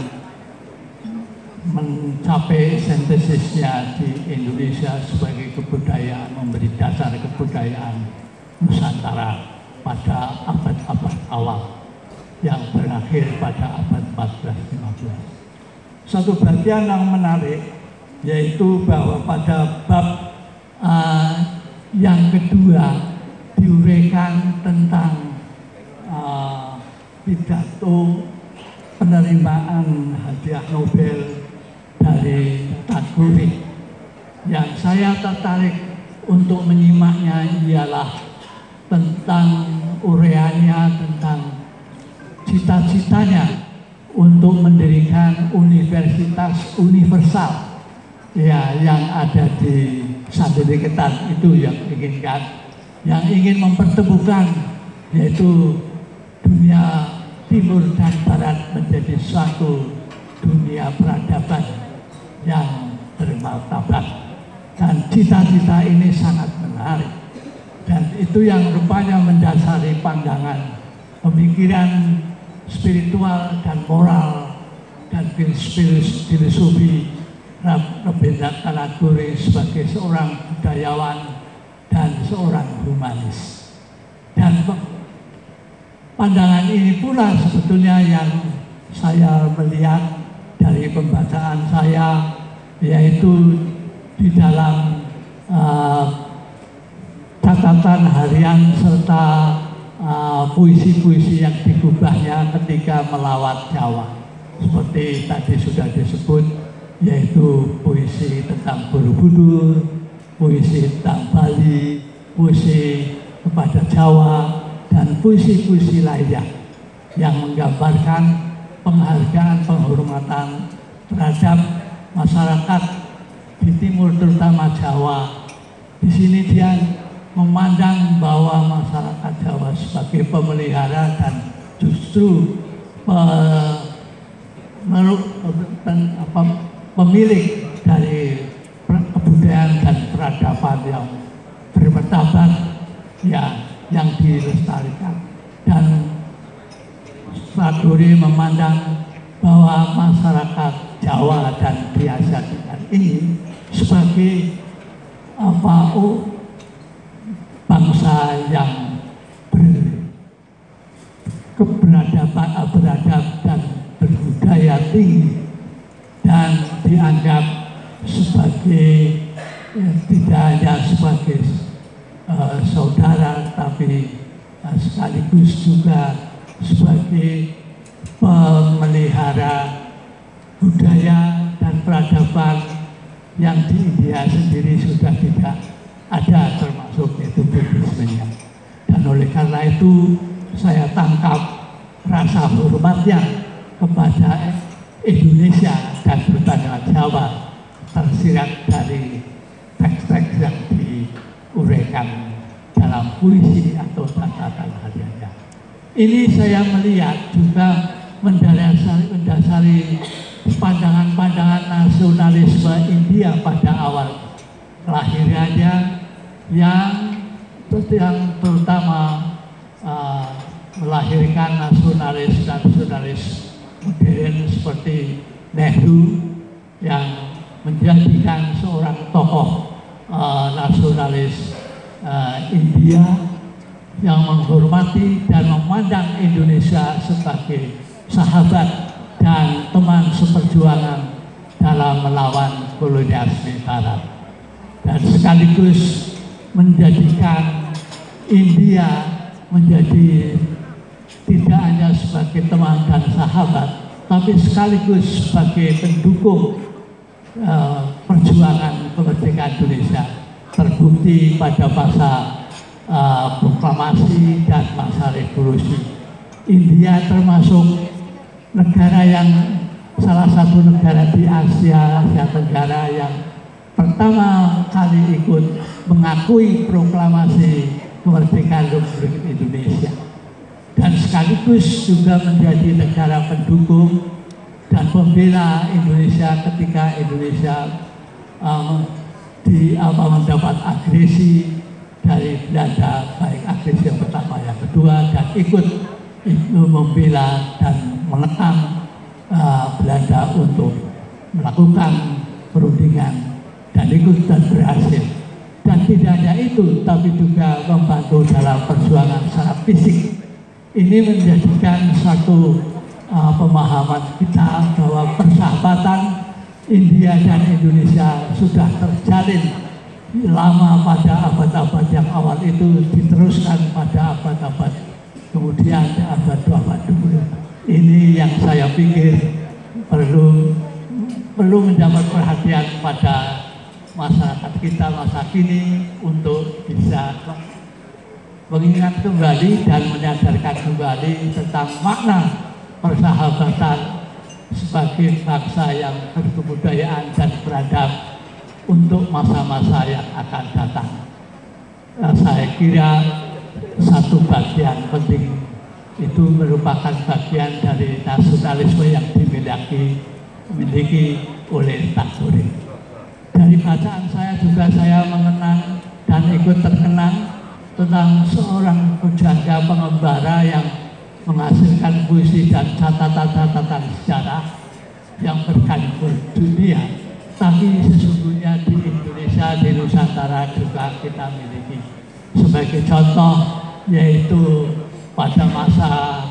mencapai sintesisnya di Indonesia sebagai kebudayaan, memberi dasar kebudayaan Nusantara pada abad-abad awal yang berakhir pada abad 14-15. Satu bagian yang menarik yaitu bahwa pada bab yang kedua diuraikan tentang pidato penerimaan hadiah Nobel dari Tagore. Yang saya tertarik untuk menyimaknya ialah tentang uraiannya tentang cita-citanya untuk mendirikan universitas universal ya yang ada di Santiniketan. Itu yang diinginkan, yang ingin mempertemukan yaitu dunia timur dan barat menjadi suatu dunia peradaban yang bermartabat. Dan cita-cita ini sangat menarik, dan itu yang rupanya mendasari pandangan pemikiran spiritual dan moral dan filosofi Rabindranath Tagore sebagai seorang budayawan dan seorang humanis. Dan pandangan ini pula sebetulnya yang saya melihat dari pembacaan saya, yaitu di dalam catatan harian serta puisi-puisi yang digubahnya ketika melawat Jawa. Seperti tadi sudah disebut, yaitu puisi tentang Borobudur, puisi tentang Bali, puisi kepada Jawa, dan puisi-puisi lainnya yang menggambarkan penghargaan, penghormatan terhadap masyarakat di timur terutama Jawa. Di sini dia memandang bahwa masyarakat Jawa sebagai pemelihara dan justru pemilik dari kebudayaan dan peradaban yang bermartabat yang dilestarikan. Dan Tagore memandang bahwa masyarakat Jawa dan di Asia Tenggara ini sebagai bangsa yang beradab dan berbudaya tinggi, dan dianggap sebagai tidak hanya sebagai saudara, tapi sekaligus juga sebagai pemelihara budaya dan peradaban yang di India sendiri sudah tidak ada, termasuk itu Buddhisme-nya. Dan oleh karena itu saya tangkap rasa hormatnya kepada Indonesia dan terutama Jawa tersirat dari teks-teks yang diuraikan dalam puisi atau catatan hariannya. Ini saya melihat juga mendasari pandangan-pandangan nasionalisme India pada awal kelahirannya yang terutama melahirkan nasionalis modern seperti Nehru yang menjadikan seorang tokoh nasionalis India yang menghormati dan memandang Indonesia sebagai sahabat dan teman seperjuangan dalam melawan kolonialisme Barat, dan sekaligus menjadikan India menjadi tidak hanya sebagai teman dan sahabat, tapi sekaligus sebagai pendukung perjuangan kemerdekaan Indonesia, terbukti pada masa proklamasi dan masa revolusi. India termasuk negara yang salah satu negara di Asia Tenggara yang pertama kali ikut mengakui proklamasi kemerdekaan Republik Indonesia, dan sekaligus juga menjadi negara pendukung dan pembela Indonesia ketika Indonesia mendapat agresi dari Belanda, baik agresi yang pertama, yang kedua, dan ikut membela dan menekan Belanda untuk melakukan perundingan, dan ikut dan berhasil. Dan tidak hanya itu, tapi juga membantu dalam perjuangan secara fisik. Ini menjadikan satu pemahaman kita bahwa persahabatan India dan Indonesia sudah terjalin lama pada abad-abad yang awal itu, diteruskan pada abad-abad kemudian abad-abad dulu. Ini yang saya pikir perlu mendapat perhatian pada masyarakat kita masa kini untuk bisa mengingat kembali dan menyadarkan kembali tentang makna persahabatan sebagai bangsa yang berkebudayaan dan beradab untuk masa-masa yang akan datang. Saya kira satu bagian penting itu merupakan bagian dari nasionalisme yang dimiliki oleh Tagore. Dari bacaan saya juga saya mengenang dan ikut terkenang tentang seorang pujangga pengembara yang menghasilkan puisi dan catatan-catatan sejarah yang berkaliber dunia. Tapi sesungguhnya di Indonesia, di Nusantara juga kita miliki. Sebagai contoh yaitu pada masa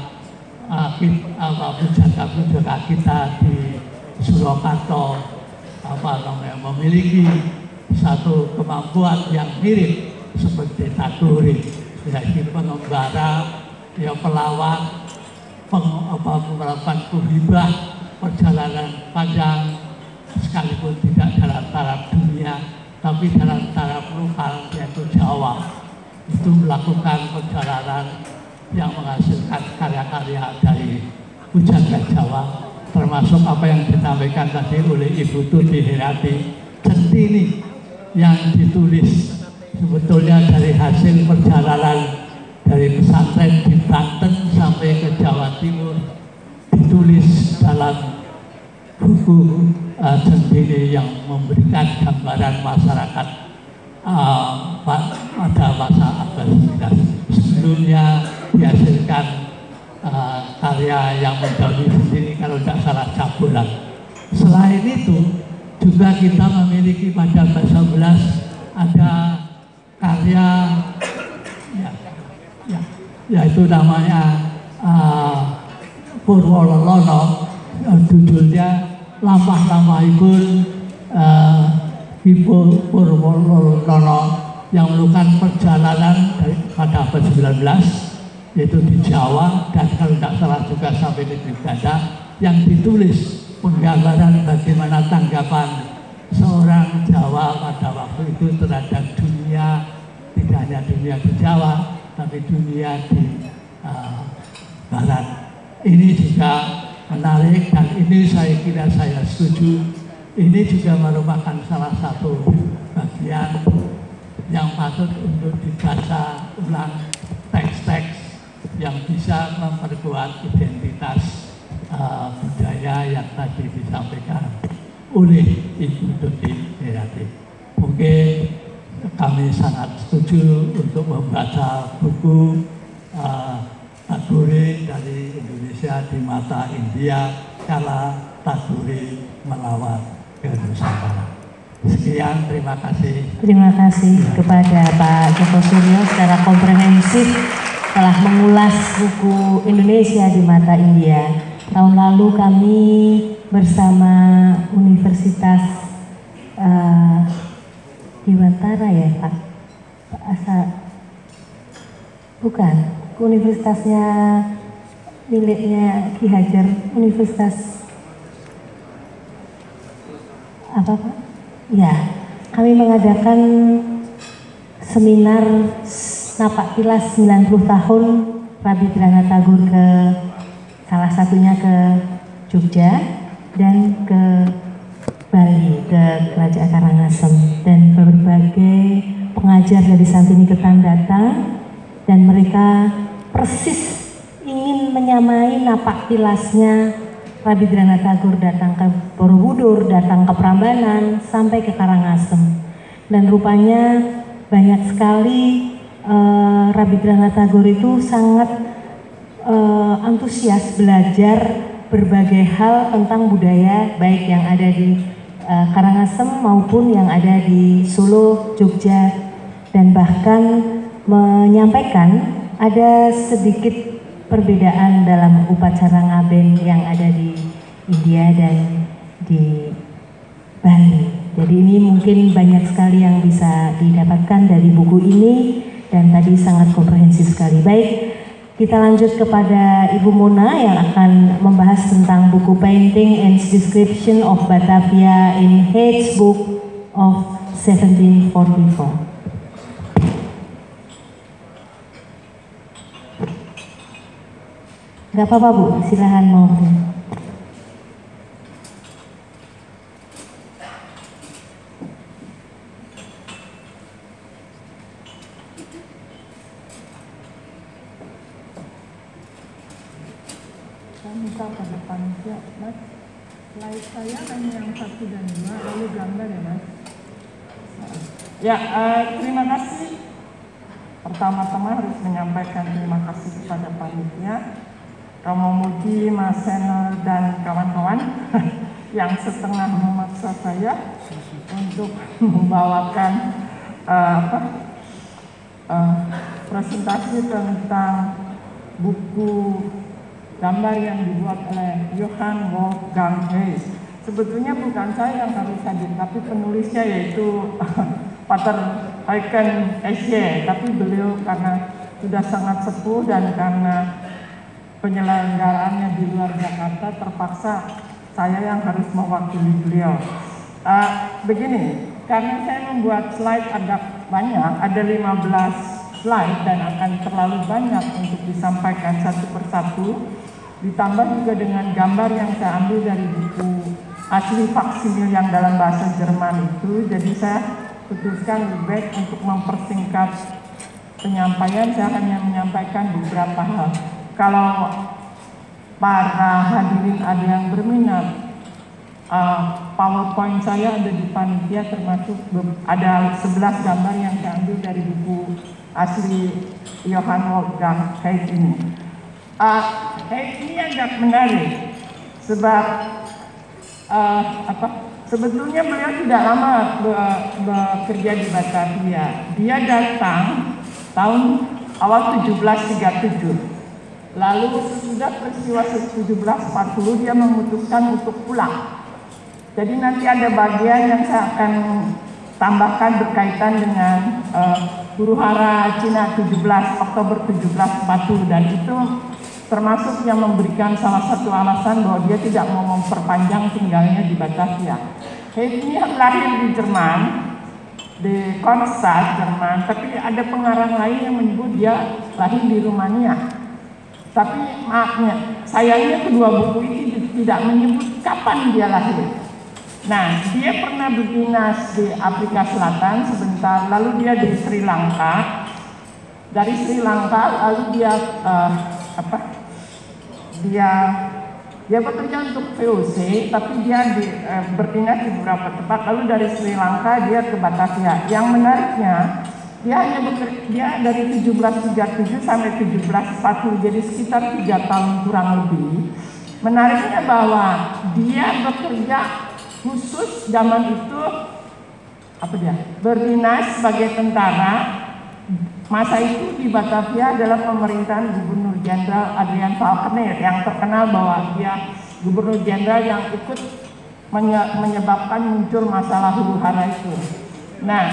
pujangga kita di Surakarta memiliki satu kemampuan yang mirip seperti Tagore, yaitu pengembara, pelawak, melakukan kuhibah, perjalanan panjang, sekalipun tidak dalam taraf dunia, tapi dalam taraf lokal yaitu Jawa. Itu melakukan perjalanan yang menghasilkan karya-karya dari pujangga Jawa, termasuk apa yang disampaikan tadi oleh Ibu Tuti Herati, Centini, yang ditulis sebetulnya dari hasil perjalanan dari pesantren di Banten sampai ke Jawa Timur, ditulis dalam buku Centini yang memberikan gambaran masyarakat pada masa abad 19. Sebelumnya dihasilkan karya yang mendahului sendiri, kalau tidak salah Cabulan. Selain itu juga kita memiliki pada abad 11 ada karya yaitu namanya Purwololono, judulnya Lampah-lampahipun Ibu Purwololono, yang melakukan perjalanan pada abad 19, yaitu di Jawa, dan kalau tidak salah juga sampai di Belanda, yang ditulis penggambaran bagaimana tanggapan seorang Jawa pada waktu itu terhadap dunia, tidak hanya dunia di Jawa, tapi dunia di Barat. Ini juga menarik, dan ini saya kira saya setuju. Ini juga merupakan salah satu bagian yang patut untuk dibaca ulang, teks-teks yang bisa memperkuat identitas budaya yang tadi disampaikan oleh Ibu Tuti Herati. Mungkin kami sangat setuju untuk membaca buku Tagore dari Indonesia di Mata India, kala Tagore melawan ke Nusantara. Sekian, terima kasih. Terima kasih kepada Pak Joko Suryo secara komprehensif telah mengulas buku Indonesia di Mata India. Tahun lalu kami bersama Universitas Dewantara ya Pak? Bukan, universitasnya miliknya Ki Hajar, Universitas apa Pak? Ya, kami mengadakan seminar napak tilas 90 tahun Rabindranath Tagore, ke salah satunya ke Jogja dan ke Bali, ke Kerajaan Karangasem, dan berbagai pengajar dari Santini Ketan datang, dan mereka persis ingin menyamai napak tilasnya Rabindranath Tagore, datang ke Borobudur, datang ke Prambanan, sampai ke Karangasem. Dan rupanya banyak sekali Rabindranath Tagore itu sangat antusias belajar berbagai hal tentang budaya, baik yang ada di Karangasem maupun yang ada di Solo, Jogja, dan bahkan menyampaikan ada sedikit perbedaan dalam upacara ngaben yang ada di India dan di Bali. Jadi ini mungkin banyak sekali yang bisa didapatkan dari buku ini, dan tadi sangat komprehensif sekali. Baik, kita lanjut kepada Ibu Mona yang akan membahas tentang buku Painting and Description of Batavia in Head's Book of 1744. Gak apa-apa Bu, silahkan mau. Minta pada panitia, Mas. Slide saya hanya yang 1 dan 2, lalu gambar ya, Mas. Ya, terima kasih. Pertama-tama harus menyampaikan terima kasih kepada panitia, Romo Muji, Mas Seno, dan kawan-kawan yang setengah memaksa saya untuk membawakan presentasi tentang buku gambar yang dibuat oleh Johann Wolfgang Hays. Sebetulnya bukan saya yang harus hadir, tapi penulisnya yaitu Pater Eugen S.Y. Tapi beliau karena sudah sangat sepuh dan karena penyelenggaraannya di luar Jakarta, terpaksa saya yang harus mewakili beliau. Begini, karena saya membuat slide agak banyak, ada 15 slide dan akan terlalu banyak untuk disampaikan satu persatu. Ditambah juga dengan gambar yang saya ambil dari buku asli faksimil yang dalam bahasa Jerman itu. Jadi saya putuskan lebih baik untuk mempersingkat penyampaian. Saya hanya menyampaikan beberapa hal. Kalau para hadirin ada yang berminat, PowerPoint saya ada di panitia, termasuk ada 11 gambar yang saya ambil dari buku asli Johann Wolfgang Hays ini. Hays ini agak menarik sebab sebetulnya beliau tidak lama bekerja di Batavia. Dia datang tahun awal 1737. Lalu sesudah peristiwa 1740 dia memutuskan untuk pulang. Jadi nanti ada bagian yang saya akan tambahkan berkaitan dengan huru hara Cina 17 Oktober 1740, dan itu termasuk yang memberikan salah satu alasan bahwa dia tidak mau memperpanjang tinggalnya di Batavia. Hays ini lahir di Jerman, di Kronstadt, Jerman, tapi ada pengarang lain yang menyebut dia lahir di Rumania. Tapi maafnya, sayangnya kedua buku ini tidak menyebut kapan dia lahir. Nah, dia pernah berdinas di Afrika Selatan sebentar, lalu dia di Sri Lanka. Dari Sri Lanka, lalu dia dia bekerja untuk VOC, tapi dia berdinas di beberapa tempat. Lalu dari Sri Lanka dia ke Batavia. Yang menariknya, dia dari 1737 sampai 1740, jadi sekitar 3 tahun kurang lebih. Menariknya bahwa dia bekerja khusus zaman itu berdinas sebagai tentara. Masa itu di Batavia adalah pemerintahan Gubernur Jenderal Adrian Falconer yang terkenal bahwa dia Gubernur Jenderal yang ikut menyebabkan muncul masalah huru-hara itu. Nah,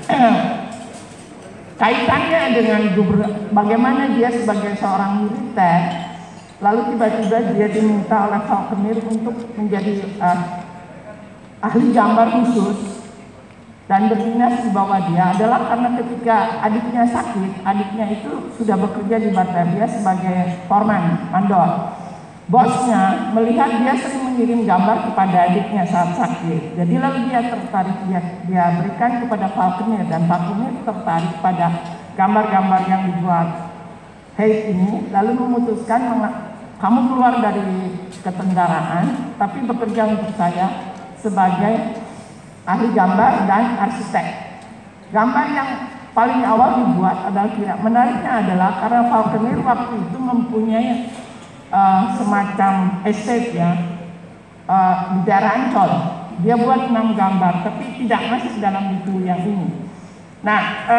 kaitannya dengan bagaimana dia sebagai seorang militer, lalu tiba-tiba dia diminta oleh Falconer untuk menjadi ahli gambar khusus dan berdinas di bawah dia adalah karena ketika adiknya sakit, adiknya itu sudah bekerja di Batavia sebagai foreman, mandor. Bosnya melihat dia sering mengirim gambar kepada adiknya saat sakit. Jadi lalu dia tertarik, dia berikan kepada Falconer, dan Falconer tertarik pada gambar-gambar yang dibuat Haig ini, lalu memutuskan kamu keluar dari ketentaraan, tapi bekerja untuk saya sebagai ahli gambar dan arsitek. Gambar yang paling awal dibuat adalah menariknya adalah karena Falconer waktu itu mempunyai semacam estate di daerah Ancol. Dia buat 6 gambar, tapi tidak masuk dalam buku yang ini. Nah,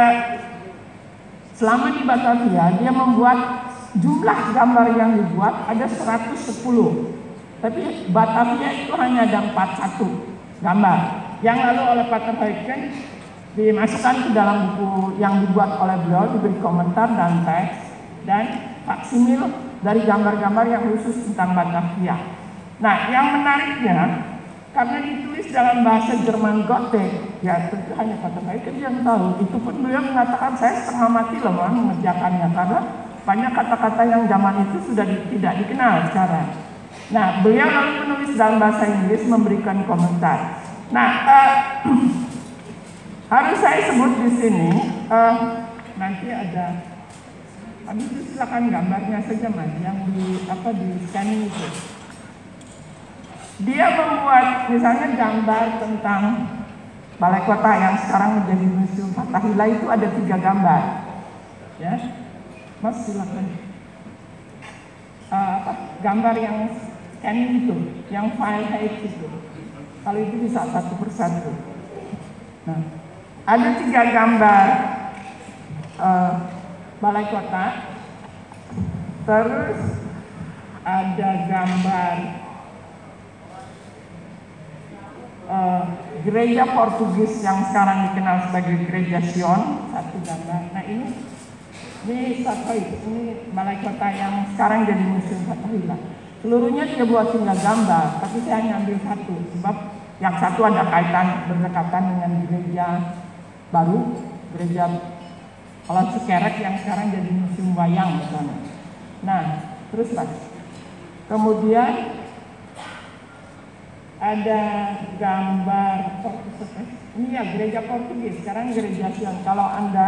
selama di Batavia dia membuat jumlah gambar yang dibuat ada 110. Tapi Batavia itu hanya ada 41 gambar yang lalu oleh Pater Huygens dimasukkan ke dalam buku yang dibuat oleh beliau, diberi komentar dan teks dan faksimil dari gambar-gambar yang khusus tentang Batavia. Nah, yang menariknya karena ditulis dalam bahasa Jerman Gotik, ya tentu hanya Pater Huygens yang tahu. Itu pun beliau mengatakan saya setengah mati loh mengerjakannya karena banyak kata-kata yang zaman itu sudah tidak dikenal sekarang. Nah, beliau lalu menulis dalam bahasa Inggris memberikan komentar. Nah, harus saya sebut di sini, nanti ada, habis itu silakan gambarnya saja Mas, yang di scanning itu. Dia membuat misalnya gambar tentang Balai Kota yang sekarang menjadi Museum Fathahillah itu ada 3 gambar, ya, Mas silakan. Gambar yang scanning itu, yang file height itu. Kalau itu bisa satu persatu. Nah, ada 3 gambar Balai Kota, terus ada gambar gereja Portugis yang sekarang dikenal sebagai Gereja Sion, 1 gambar. Nah ini satelit, ini Balai Kota yang sekarang jadi Museum Fathahillah. Seluruhnya dia buat tinggal gambar, tapi saya hanya ambil 1 sebab yang 1 ada kaitan berdekatan dengan gereja baru, gereja Palau Cikerek yang sekarang jadi Museum Wayang misalnya. Nah, terus kemudian ada gambar ini ya gereja Portugis, sekarang gereja Sion. Kalau Anda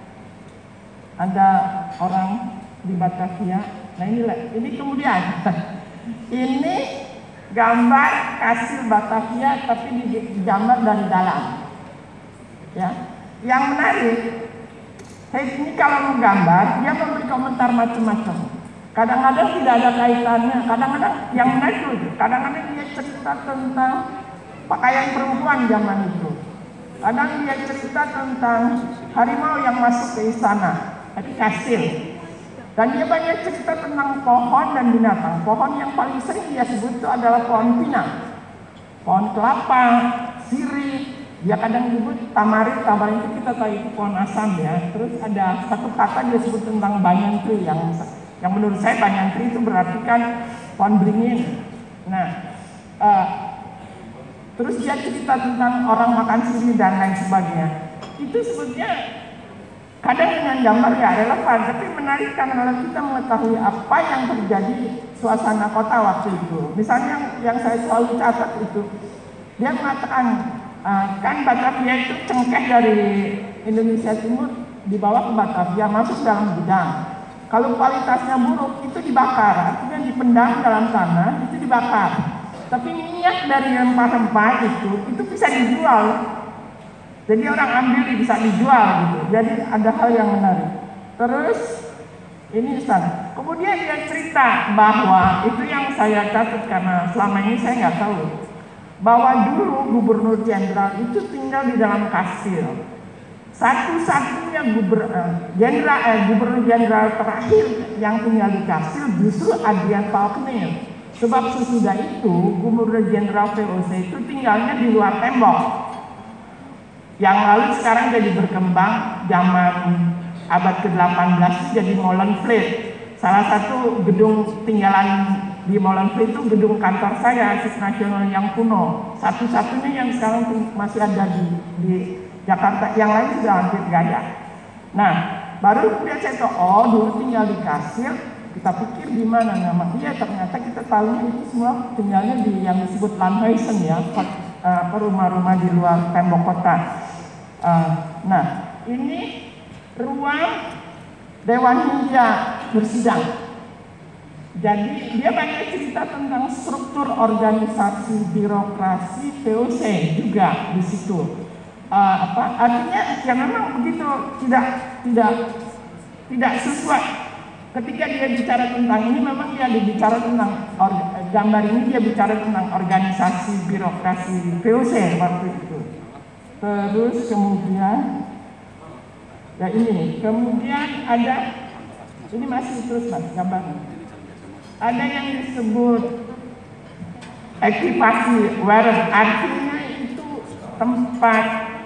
orang di Batavia, nah ini kemudian ini gambar hasil Batavia tapi digambar dari dalam. Ya, yang menarik, ini kalau menggambar dia memberi komentar macam-macam. Kadang-kadang tidak ada kaitannya, kadang-kadang yang menarik itu, kadang-kadang dia cerita tentang pakaian perempuan zaman itu. Kadang dia cerita tentang harimau yang masuk ke istana, tapi kastil. Dan dia banyak cerita tentang pohon dan binatang. Pohon yang paling sering dia sebut itu adalah pohon pinang, pohon kelapa, sirih. Dia kadang sebut tamarin itu kita tahu itu pohon asam ya. Terus ada 1 kata dia sebut tentang banyan tree yang menurut saya banyan tree itu berarti kan pohon beringin. Nah, terus dia cerita tentang orang makan sirih dan lain sebagainya. Itu sebetulnya kadang dengan gambar ya relevan, tapi menarik karena kita mengetahui apa yang terjadi suasana kota waktu itu. Misalnya yang saya selalu catat itu, dia mengatakan kan Batavia itu cengkeh dari Indonesia Timur dibawa ke Batavia masuk dalam gudang. Kalau kualitasnya buruk itu dibakar, artinya dipendam dalam tanah itu dibakar. Tapi minyak dari rempah-rempah itu bisa dijual. Jadi orang ambil bisa dijual gitu. Jadi ada hal yang menarik. Terus ini Ustaz. Kemudian dia cerita bahwa itu yang saya catat karena selama ini saya nggak tahu. Bahwa dulu Gubernur Jenderal itu tinggal di dalam kastil. Satu-satunya Gubernur Jenderal terakhir yang tinggal di kastil justru Adrian Falconer. Sebab sesudah itu Gubernur Jenderal VOC itu tinggalnya di luar tembok. Yang lalu sekarang jadi berkembang zaman abad ke-18 jadi Molenvliet. Salah satu gedung tinggalan di Molenvliet itu gedung kantor saya, Arsitek Nasional yang kuno. Satu-satunya yang sekarang masih ada di Jakarta, yang lain sudah hampir nggak ada. Nah, baru kemudian saya tahu, oh dulu tinggal di kastil, kita pikir di mana nama dia, ternyata kita tahu itu semua tinggalnya di yang disebut Landhuisen ya, rumah-rumah di luar tembok kota. Nah, ini ruang Dewan Hindia bersidang. Jadi dia banyak cerita tentang struktur organisasi birokrasi VOC juga di situ. Artinya ya memang begitu tidak sesuai. Ketika dia bicara tentang ini, memang dia bicara tentang gambar ini dia bicara tentang organisasi birokrasi VOC waktu itu. Terus kemudian ya ini, kemudian ada ini masih terus Mas gambarnya. Ada yang disebut ekipasi wharf, artinya itu tempat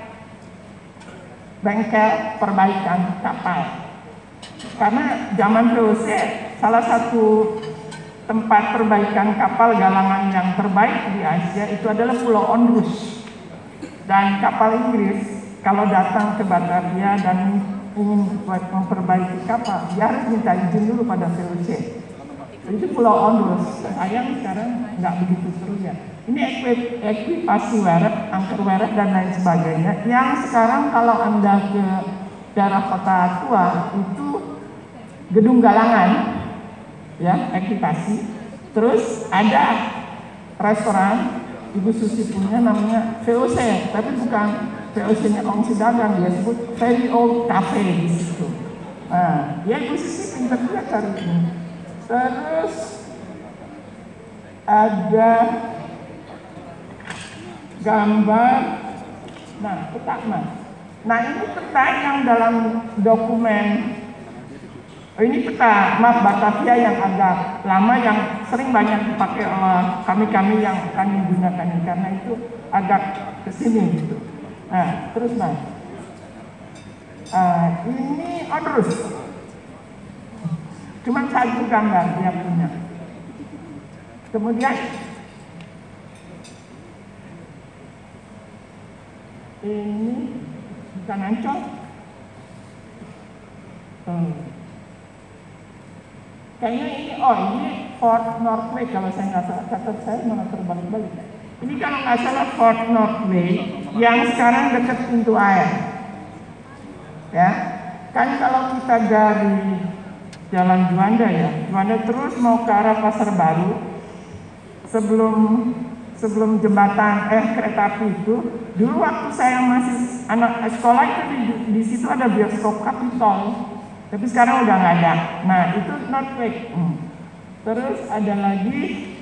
bengkel perbaikan kapal. Karena zaman VOC salah satu tempat perbaikan kapal galangan yang terbaik di Asia itu adalah Pulau Onrus. Dan kapal Inggris kalau datang ke Batavia dan ingin memperbaiki kapal, dia harus minta izin dulu pada VOC. Itu Pulau Onrus. Sayang sekarang nggak begitu seru ya. Ini ekipasi weret, angker weret dan lain sebagainya. Yang sekarang kalau Anda ke daerah Kota Tua itu gedung galangan, ya ekipasi. Terus ada restoran. Ibu Susi punya namanya VOC, tapi bukan VOC-nya Kongsi Dagang, dia sebut Very Old Cafe di situ. Nah, ya Ibu Susi pintar juga cari ini. Terus ada gambar, nah peta Mas. Nah ini peta yang dalam dokumen. Ini peta map Batavia yang agak lama yang sering banyak dipakai oleh kami yang akan menggunakan ini karena itu agak kesini gitu. Nah terus Mas, ini Onrus, cuma satu gambar dia punya. Kemudian ini bukan Ancol. Kayaknya ini Fort Northway kalau saya nggak salah, catat saya malah terbalik-balik. Ini kalau nggak salah Fort Northway yang sekarang dekat pintu air. Ya, kan kalau kita dari Jalan Juanda ya, Juanda terus mau ke arah Pasar Baru, sebelum jembatan kereta api itu, dulu waktu saya masih anak sekolah itu di situ ada bioskop Capitol. Tapi sekarang udah nggak ada. Nah itu Northway. Terus ada lagi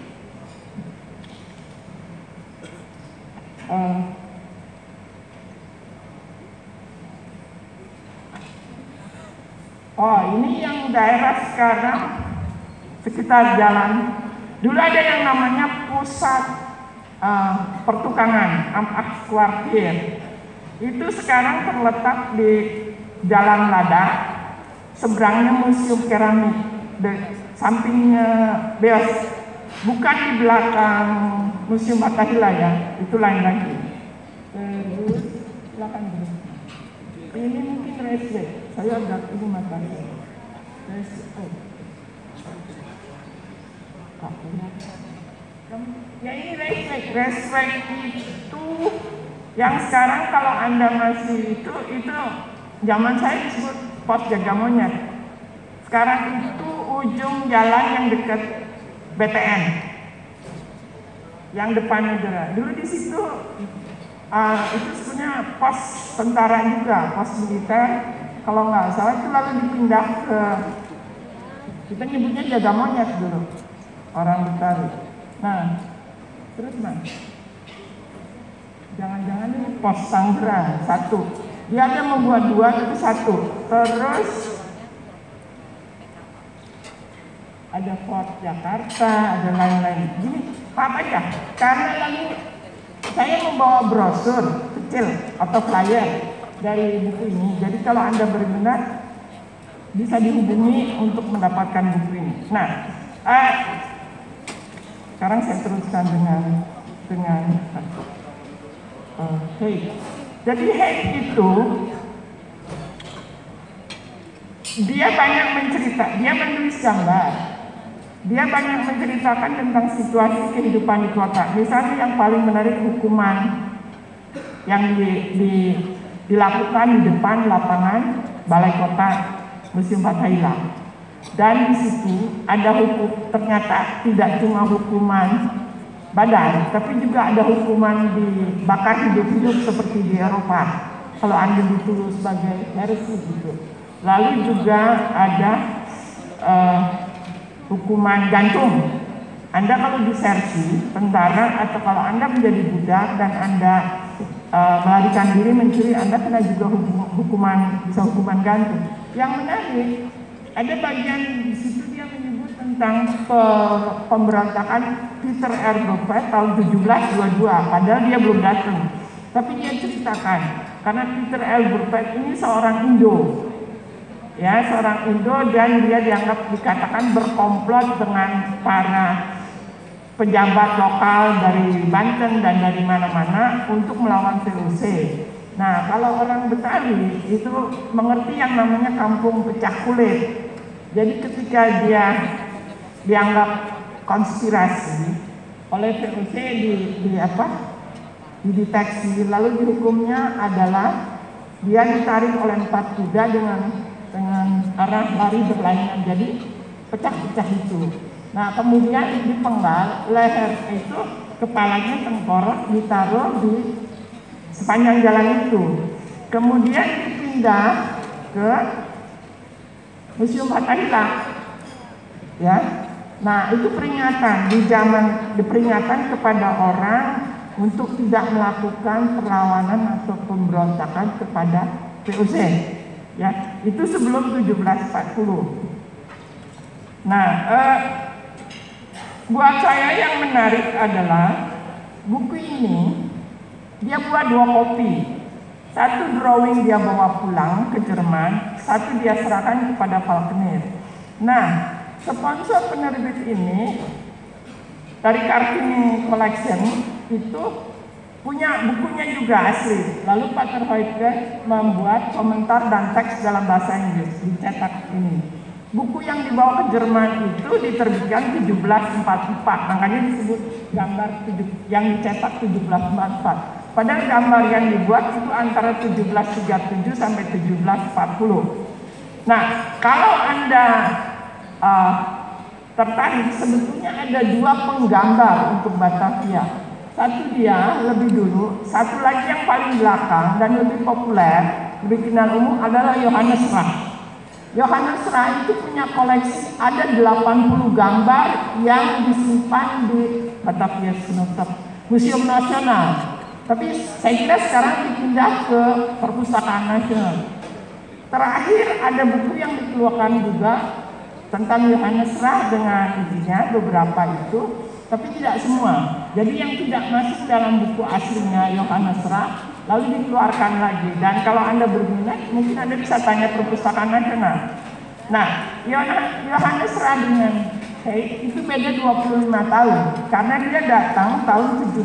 ini yang daerah sekarang sekitar jalan. Dulu ada yang namanya pusat pertukangan Amaks Kwartier. Itu sekarang terletak di Jalan Lada. Seberangnya museum keramik, sampingnya Beos, bukan di belakang museum Attahila ya, itu lain lagi. Terus silakan dulu. Ini mungkin raceway, saya ada ini matanya. Ya ini respect itu yang sekarang kalau Anda masih itu zaman saya disebut pos jaga monyet. Sekarang itu ujung jalan yang dekat BTN, yang depannya Udara. Dulu di situ itu sebenarnya pos tentara juga, pos militer. Kalau nggak salah itu lalu dipindah ke, kita nyebutnya jaga monyet dulu, orang Betawi. Nah, terus Mas, jangan-jangan ini pos Sanggerang satu. Dia ada membuat dua tapi satu. Terus ada Fort Jakarta, ada lain-lain. Gini, apa aja? Karena lalu saya membawa brosur kecil atau flyer dari buku ini. Jadi kalau Anda berminat bisa dihubungi untuk mendapatkan buku ini. Nah, sekarang saya teruskan dengan hate. Jadi hate itu dia banyak dia menulis gambar. Dia banyak menceritakan tentang situasi kehidupan di kota. Misalnya yang paling menarik hukuman yang dilakukan di depan lapangan Balai Kota Museum Fathaillah. Dan di situ ada ternyata tidak cuma hukuman badan, tapi juga ada hukuman dibakar hidup-hidup seperti di Eropa. Kalau Anda dituduh sebagai heresi gitu. Lalu juga ada hukuman gantung. Anda kalau disersi tentara atau kalau Anda menjadi budak dan Anda melarikan diri mencuri, Anda kena juga bisa hukuman gantung. Yang menarik, ada bagian di situ dia menyebut tentang pemberontakan Peter R. Burford tahun 1722, padahal dia belum datang. Tapi dia ceritakan, karena Peter R. Burford ini seorang Indo. Ya, seorang Indo, dan dia dikatakan berkomplot dengan para pejabat lokal dari Banten dan dari mana-mana untuk melawan VOC. Nah, kalau orang Betawi itu mengerti yang namanya kampung pecah kulit. Jadi ketika dia dianggap konspirasi oleh VOC dideteksi, lalu dihukumnya adalah dia ditarik oleh 4 kuda dengan arah lari berlainan, jadi pecah-pecah itu. Nah, kemudian dipenggal leher itu, kepalanya tengkorak ditaruh di sepanjang jalan itu. Kemudian dipindah ke Museum Fathaillah. Ya. Nah, itu peringatan diperingatan kepada orang untuk tidak melakukan perlawanan atau pemberontakan kepada VOC. Ya, itu sebelum 1740. Nah, buat saya yang menarik adalah buku ini dia buat 2 kopi. Satu drawing dia bawa pulang ke Jerman, satu dia serahkan kepada Falconer. Nah, sponsor penerbit ini dari Kartini Collection itu punya bukunya juga asli. Lalu Pater Hoytke membuat komentar dan teks dalam bahasa Inggris, dicetak ini. Buku yang dibawa ke Jerman itu diterbitkan 1744, makanya disebut gambar yang dicetak 1744. Padahal gambar yang dibuat itu antara 1737 sampai 1740. Nah, kalau Anda tertarik, sebetulnya ada 2 penggambar untuk Batavia. Satu dia lebih dulu, satu lagi yang paling belakang dan lebih populer, lebih kenal umum adalah Johannes Rah. Johannes Rah itu punya koleksi ada 80 gambar yang disimpan di Batavia Museum Nasional. Tapi saya kira sekarang dipindah ke Perpustakaan Nasional. Terakhir ada buku yang dikeluarkan juga tentang Johannes Rah dengan izinnya, beberapa itu, tapi tidak semua. Jadi yang tidak masuk dalam buku aslinya Johannes Rah lalu dikeluarkan lagi. Dan kalau Anda berminat, mungkin Anda bisa tanya Perpustakaan Nasional. Nah, Johannes Rah dengan Haidt itu beda 25 tahun karena dia datang tahun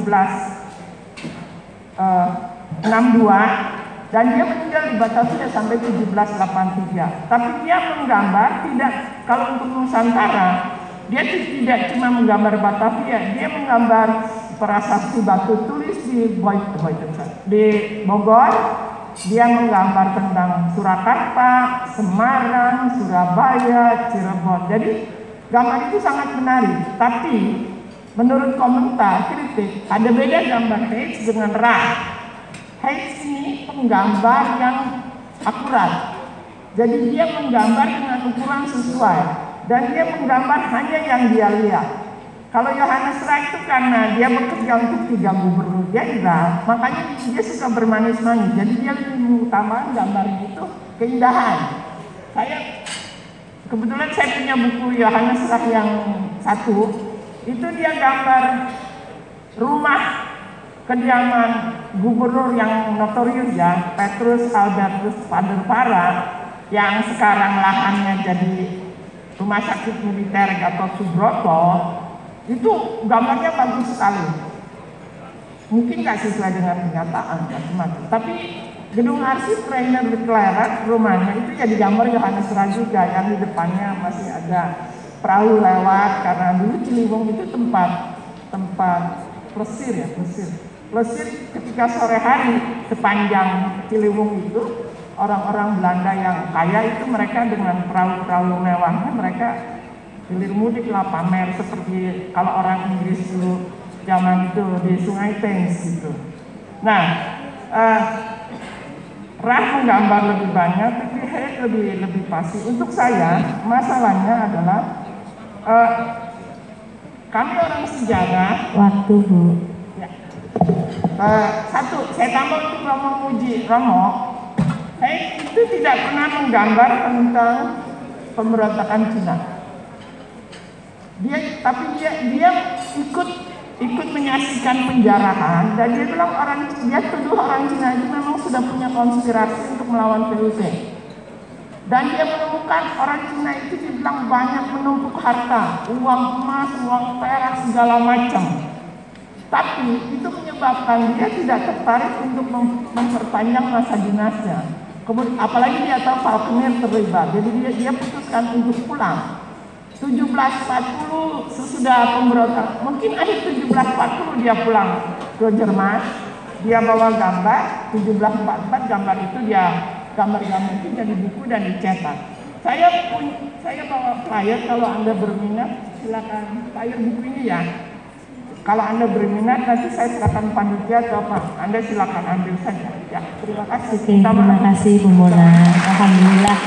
1762 dan dia meninggal di Batavia sampai 1783. Tapi dia menggambar tidak, kalau untuk Nusantara dia tidak cuma menggambar Batavia, dia menggambar prasasti batu tulis di Bogor, dia menggambar tentang Surakarta, Semarang, Surabaya, Cirebon. Jadi gambar itu sangat menarik. Tapi menurut komentar kritik, ada beda gambar Hayes dengan Rah. Hayes ini penggambar yang akurat. Jadi dia menggambar dengan ukuran sesuai dan dia menggambar hanya yang dia lihat. Kalau Yohanes Rah itu karena dia bekerja untuk 3 gubernur jenderal, makanya dia suka bermanis-manis. Jadi dia lebih mengutamakan gambarnya itu keindahan. Kebetulan saya punya buku Yohanes Rah yang 1, itu dia gambar rumah kediaman gubernur yang notorius ya, Petrus Albertus Paderpara, yang sekarang lahannya jadi rumah sakit militer Gatot Subroto. Itu gambarnya bagus sekali. Mungkin nggak sesuai dengan kenyataan, macam-macam. Tapi gedung arsip Rainer de Clercq rumahnya itu jadi gambar Yohanes Rah juga, yang di depannya masih ada perahu lewat, karena dulu Ciliwung itu tempat plesir ya, plesir ketika sore hari sepanjang Ciliwung itu orang-orang Belanda yang kaya itu mereka dengan perahu-perahu mewahnya mereka hilir mudik lah, pamer seperti kalau orang Inggris dulu zaman itu di Sungai Thames gitu. Nah, Rah menggambar lebih banyak, tapi Hayes lebih pasti. Untuk saya, masalahnya adalah kami orang sejarah. Waktu, Bu. Ya. Satu, saya tambah untuk Romo Muji. Romo, Hayes itu tidak pernah menggambar tentang pemberontakan Cina. Tapi dia ikut menyaksikan penjarahan, dan dia bilang dia tuduh orang Cina itu memang sudah punya konspirasi untuk melawan VOC. Dan dia menemukan orang Cina itu dibilang banyak menumpuk harta, uang emas, uang perak, segala macam. Tapi itu menyebabkan dia tidak tertarik untuk memperpanjang masa dinasnya. Kemudian apalagi dia tahu Falconer terlibat, jadi dia putuskan untuk pulang. 1740 sesudah pemberontakan, mungkin akhir 1740 dia pulang ke Jerman. Dia bawa gambar 1744, gambar itu itu jadi buku dan dicetak. Saya bawa flyer, kalau Anda berminat silakan flyer buku ini ya. Kalau Anda berminat nanti saya silakan panitia atau apa, Anda silakan ambil saja. Ya, terima kasih. Oke, terima kasih Bu Mona. Alhamdulillah.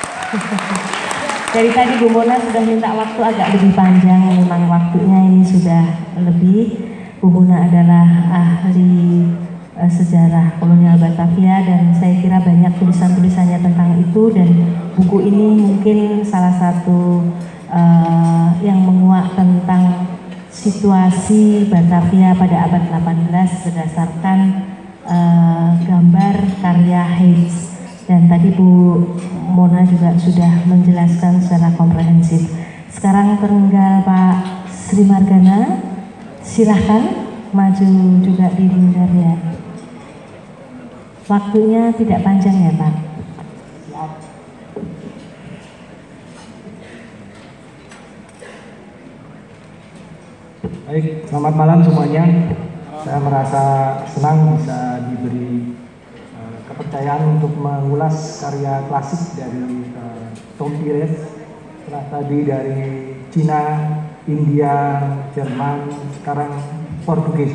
Dari tadi Bu Mona sudah minta waktu agak lebih panjang, memang waktunya ini sudah lebih. Bu Mona adalah ahli sejarah kolonial Batavia dan saya kira banyak tulisan-tulisannya tentang itu, dan buku ini mungkin salah satu yang menguak tentang situasi Batavia pada abad 18 berdasarkan gambar karya Hayes. Dan tadi Bu Mona juga sudah menjelaskan secara komprehensif. Sekarang tinggal Pak Sri Margana, silahkan maju juga di ya. Waktunya tidak panjang ya Pak. Baik, selamat malam semuanya. Saya merasa senang bisa diberi kepercayaan untuk mengulas karya klasik dari Tom Pires. Setelah tadi dari Cina, India, Jerman, sekarang Portugis.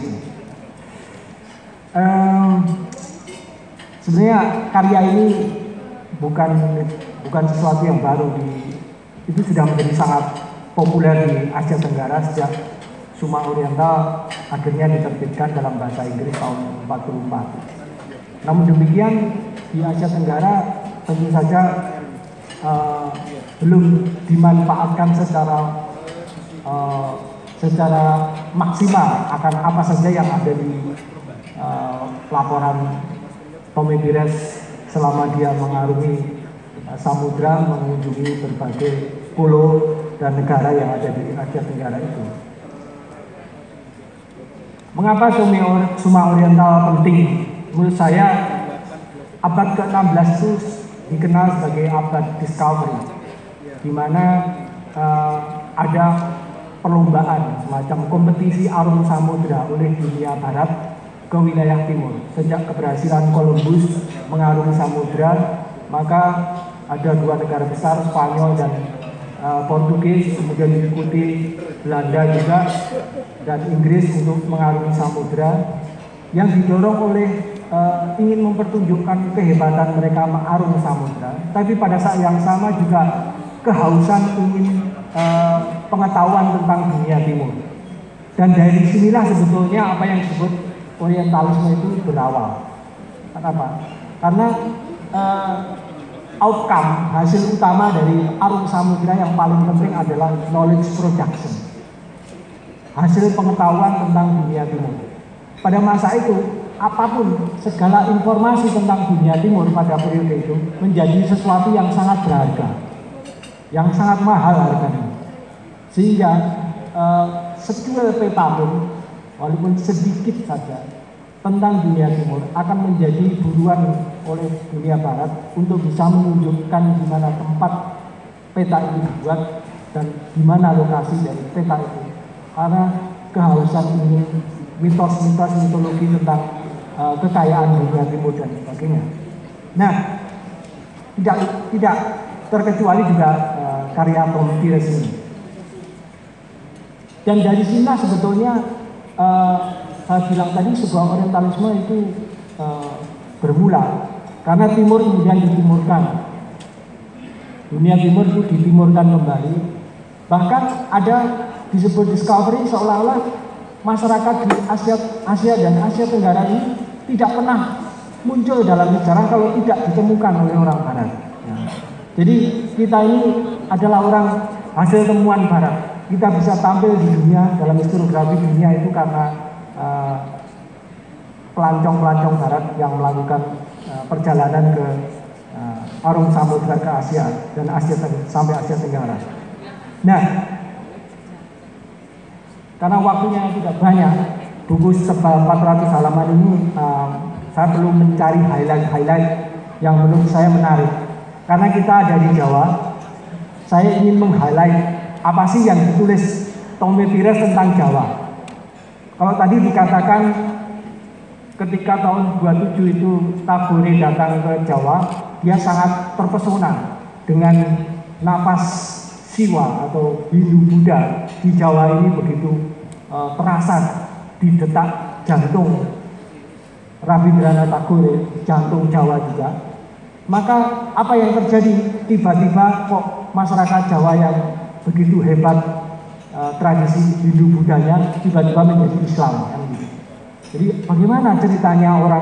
Sebenarnya karya ini bukan sesuatu yang baru, itu sudah menjadi sangat populer di Asia Tenggara sejak Suma Oriental akhirnya diterbitkan dalam bahasa Inggris tahun 44. Namun demikian di Asia Tenggara tentu saja belum dimanfaatkan secara maksimal akan apa saja yang ada di laporan Tommy Pires selama dia mengarungi samudra mengunjungi berbagai pulau dan negara yang ada di Asia Tenggara itu. Mengapa Suma Oriental penting? Menurut saya abad ke-16 itu dikenal sebagai abad discovery, di mana ada perlombaan semacam kompetisi arung samudra oleh dunia barat ke wilayah timur. Sejak keberhasilan Columbus mengarungi samudra, maka ada dua negara besar, Spanyol dan Portugis, kemudian diikuti Belanda juga dan Inggris untuk mengarungi samudra, yang didorong oleh ingin mempertunjukkan kehebatan mereka mengarungi samudra, tapi pada saat yang sama juga kehausan ingin pengetahuan tentang dunia timur. Dan dari sinilah sebetulnya apa yang disebut Orientalisme itu berawal. Kenapa? Karena outcome, hasil utama dari arung samudra yang paling penting adalah knowledge production, hasil pengetahuan tentang dunia timur. Pada masa itu, apapun, segala informasi tentang dunia timur pada periode itu menjadi sesuatu yang sangat berharga, yang sangat mahal harganya. Sehingga secuil peta pun, walaupun sedikit saja, tentang dunia timur akan menjadi buruan oleh dunia barat untuk bisa menunjukkan di mana tempat peta ini dibuat dan di mana lokasi dari peta itu. Karena kehausan ini, mitos-mitos mitologi tentang kekayaan dunia timur dan sebagainya. Nah, tidak terkecuali juga karya Tom Pires ini. Dan dari sinilah sebetulnya saya bilang tadi sebuah orientalisme itu bermula karena timur kemudian ditimurkan, dunia timur itu ditimurkan kembali. Bahkan ada disebut discovery, seolah-olah masyarakat di Asia dan Asia Tenggara ini tidak pernah muncul dalam sejarah kalau tidak ditemukan oleh orang Barat. Jadi kita ini adalah orang hasil temuan Barat. Kita bisa tampil di dunia dalam historiografi dunia itu karena pelancong-pelancong Barat yang melakukan perjalanan ke arung samudra ke Asia dan sampai Asia Tenggara. Nah, karena waktunya tidak banyak, buku setebal 400 halaman ini saya perlu mencari highlight-highlight yang menurut saya menarik. Karena kita dari Jawa, saya ingin meng-highlight apa sih yang ditulis Tom Pires tentang Jawa. Kalau tadi dikatakan ketika tahun 27 itu Tagore datang ke Jawa, dia sangat terpesona dengan nafas siwa atau Hindu Buddha di Jawa ini begitu terasa di detak jantung Rabindranath Tagore, jantung Jawa juga. Maka apa yang terjadi? Tiba-tiba kok masyarakat Jawa yang begitu hebat tradisi Hindu Budanya tiba-tiba menjadi Islam kan gitu. Jadi bagaimana ceritanya orang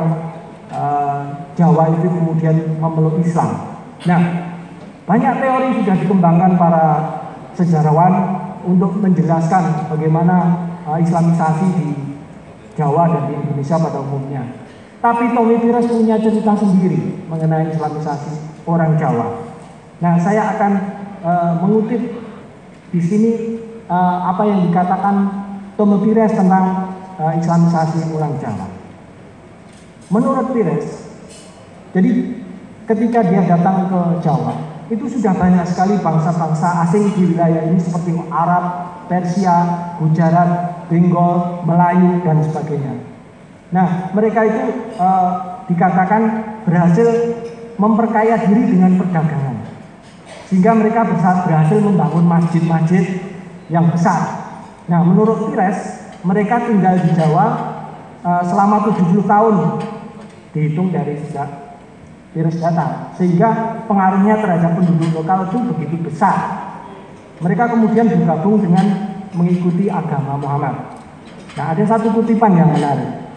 Jawa itu kemudian memeluk Islam? Nah, banyak teori sudah dikembangkan para sejarawan untuk menjelaskan bagaimana Islamisasi di Jawa dan di Indonesia pada umumnya. Tapi Tom Pires punya cerita sendiri mengenai Islamisasi orang Jawa. Nah, saya akan mengutip di sini apa yang dikatakan Tom Pires tentang Islamisasi orang Jawa. Menurut Pires, jadi ketika dia datang ke Jawa, itu sudah banyak sekali bangsa-bangsa asing di wilayah ini seperti Arab, Persia, Gujarat, Bengal, Melayu, dan sebagainya. Nah, mereka itu dikatakan berhasil memperkaya diri dengan perdagangan. Sehingga mereka berhasil membangun masjid-masjid yang besar. Nah, menurut Pires, mereka tinggal di Jawa selama 70 tahun dihitung dari sejak Pires datang, sehingga pengaruhnya terhadap penduduk lokal itu begitu besar. Mereka kemudian bergabung dengan mengikuti agama Muhammad. Nah, ada satu kutipan yang menarik.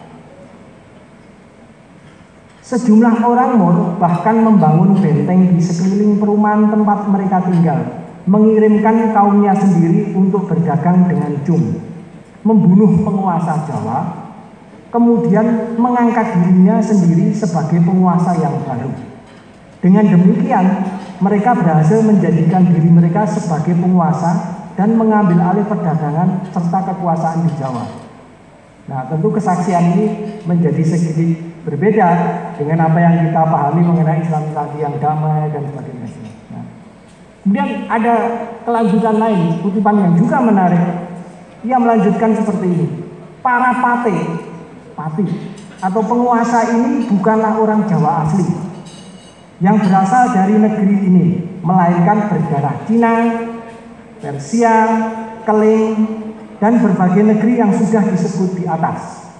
Sejumlah orang Mor bahkan membangun benteng di sekeliling perumahan tempat mereka tinggal, mengirimkan kaumnya sendiri untuk berdagang dengan Jum, membunuh penguasa Jawa, kemudian mengangkat dirinya sendiri sebagai penguasa yang baru. Dengan demikian, mereka berhasil menjadikan diri mereka sebagai penguasa dan mengambil alih perdagangan serta kekuasaan di Jawa. Nah, tentu kesaksian ini menjadi sedikit berbeda dengan apa yang kita pahami mengenai Islamisasi yang damai dan sebagainya. Nah, Kemudian ada kelanjutan lain, kutipan yang juga menarik. Ia melanjutkan seperti ini. Para pati atau penguasa ini bukanlah orang Jawa asli yang berasal dari negeri ini, melainkan berdarah Cina, Persia, Keling, dan berbagai negeri yang sudah disebut di atas.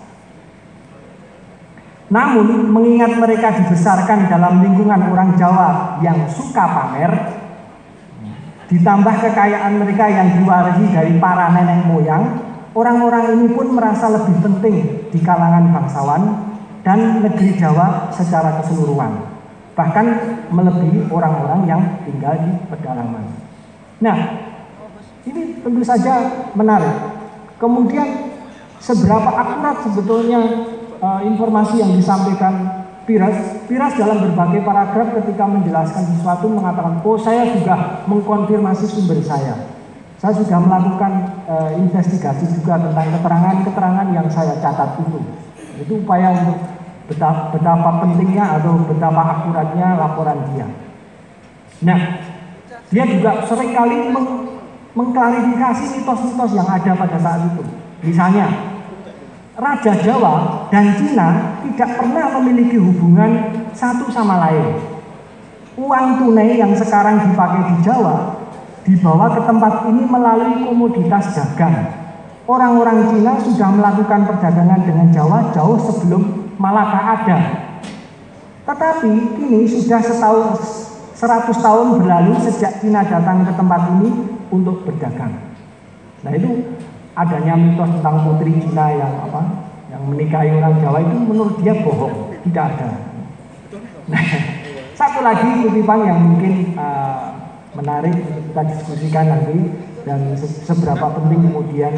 Namun, mengingat mereka dibesarkan dalam lingkungan orang Jawa yang suka pamer, ditambah kekayaan mereka yang diwarisi dari para nenek moyang, orang-orang ini pun merasa lebih penting di kalangan bangsawan dan negeri Jawa secara keseluruhan, bahkan melebihi orang-orang yang tinggal di pedalaman. Nah, ini tentu saja menarik. Kemudian, seberapa akurat sebetulnya informasi yang disampaikan Piras dalam berbagai paragraf ketika menjelaskan sesuatu mengatakan, oh saya juga mengkonfirmasi sumber saya sudah melakukan investigasi juga tentang keterangan-keterangan yang saya catat itu upaya untuk betapa pentingnya atau betapa akuratnya laporan dia. Nah, dia juga seringkali mengklarifikasi mitos-mitos yang ada pada saat itu. Misalnya, Raja Jawa dan Cina tidak pernah memiliki hubungan satu sama lain. Uang tunai yang sekarang dipakai di Jawa dibawa ke tempat ini melalui komoditas dagang. Orang-orang Cina sudah melakukan perdagangan dengan Jawa jauh sebelum Malaka ada. Tetapi kini sudah 100 tahun berlalu sejak Cina datang ke tempat ini untuk berdagang. Nah, itu adanya mitos tentang putri Cina yang menikahi orang Jawa itu menurut dia bohong, tidak ada. Nah, satu lagi kutipan yang mungkin menarik untuk kita diskusikan nanti dan seberapa penting kemudian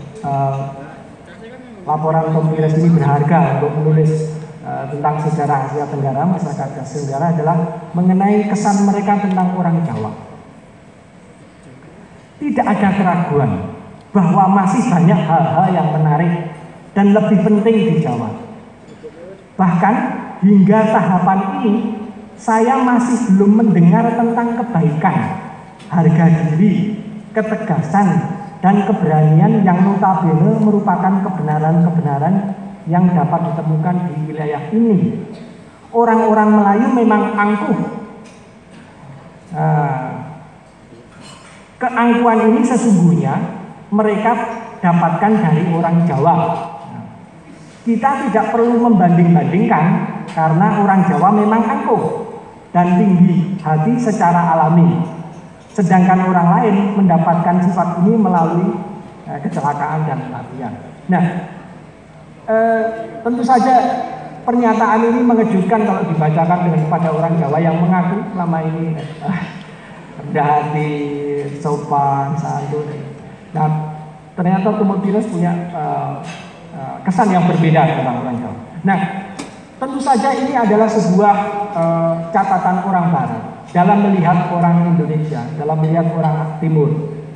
laporan Tom Pires ini berharga untuk menulis tentang sejarah Asia Tenggara, masyarakat Asia Tenggara adalah mengenai kesan mereka tentang orang Jawa. Tidak ada keraguan bahwa masih banyak hal-hal yang menarik dan lebih penting di Jawa. Bahkan hingga tahapan ini saya masih belum mendengar tentang kebaikan, harga diri, ketegasan, dan keberanian yang notabene merupakan kebenaran-kebenaran yang dapat ditemukan di wilayah ini. Orang-orang Melayu memang angkuh. Keangkuhan ini sesungguhnya mereka dapatkan dari orang Jawa. Kita tidak perlu membanding-bandingkan karena orang Jawa memang angkuh dan tinggi hati secara alami. Sedangkan orang lain mendapatkan sifat ini melalui kecelakaan dan kematian. Nah, tentu saja pernyataan ini mengejutkan kalau dibacakan kepada orang Jawa yang mengaku selama ini rendah hati, sopan, santun. Nah, ternyata Tom Pires punya kesan yang berbeda tentang orang Jawa. Nah, tentu saja ini adalah sebuah catatan orang Barat dalam melihat orang Indonesia, dalam melihat orang Timur.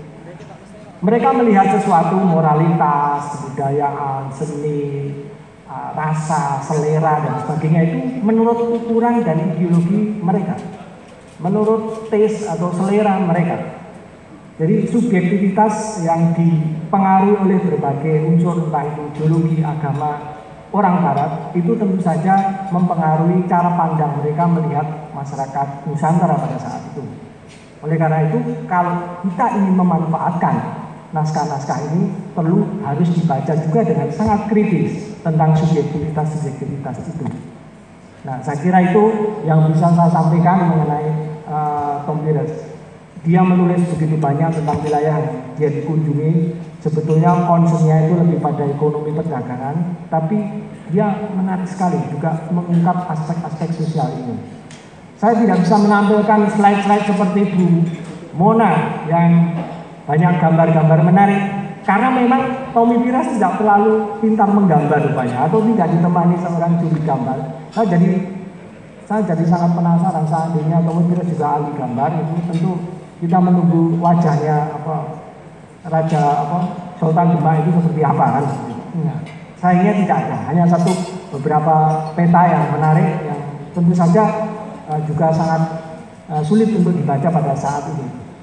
Mereka melihat sesuatu moralitas, kebudayaan, seni, rasa, selera, dan sebagainya itu menurut ukuran dan ideologi mereka, menurut taste atau selera mereka. Jadi subjektivitas yang dipengaruhi oleh berbagai unsur, entah itu ideologi, agama orang Barat, itu tentu saja mempengaruhi cara pandang mereka melihat masyarakat Nusantara pada saat itu. Oleh karena itu, kalau kita ingin memanfaatkan naskah-naskah ini, harus dibaca juga dengan sangat kritis tentang subjektivitas itu. Nah, saya kira itu yang bisa saya sampaikan mengenai Tom Pires. Dia menulis begitu banyak tentang wilayah yang dia dikunjungi. Sebetulnya concernnya itu lebih pada ekonomi perdagangan, tapi dia menarik sekali juga mengungkap aspek-aspek sosial ini. Saya tidak bisa menampilkan slide-slide seperti Bu Mona yang banyak gambar-gambar menarik, karena memang Tom Pires tidak terlalu pintar menggambar rupanya, atau tidak ditemani seorang juri gambar. Saya jadi sangat penasaran, seandainya Tom Pires juga ahli gambar, itu tentu kita menunggu wajahnya Raja Sultan Demak itu seperti apa kan? Nah, sayangnya tidak ada, hanya beberapa peta yang menarik yang tentu saja juga sangat sulit untuk dibaca pada saat ini.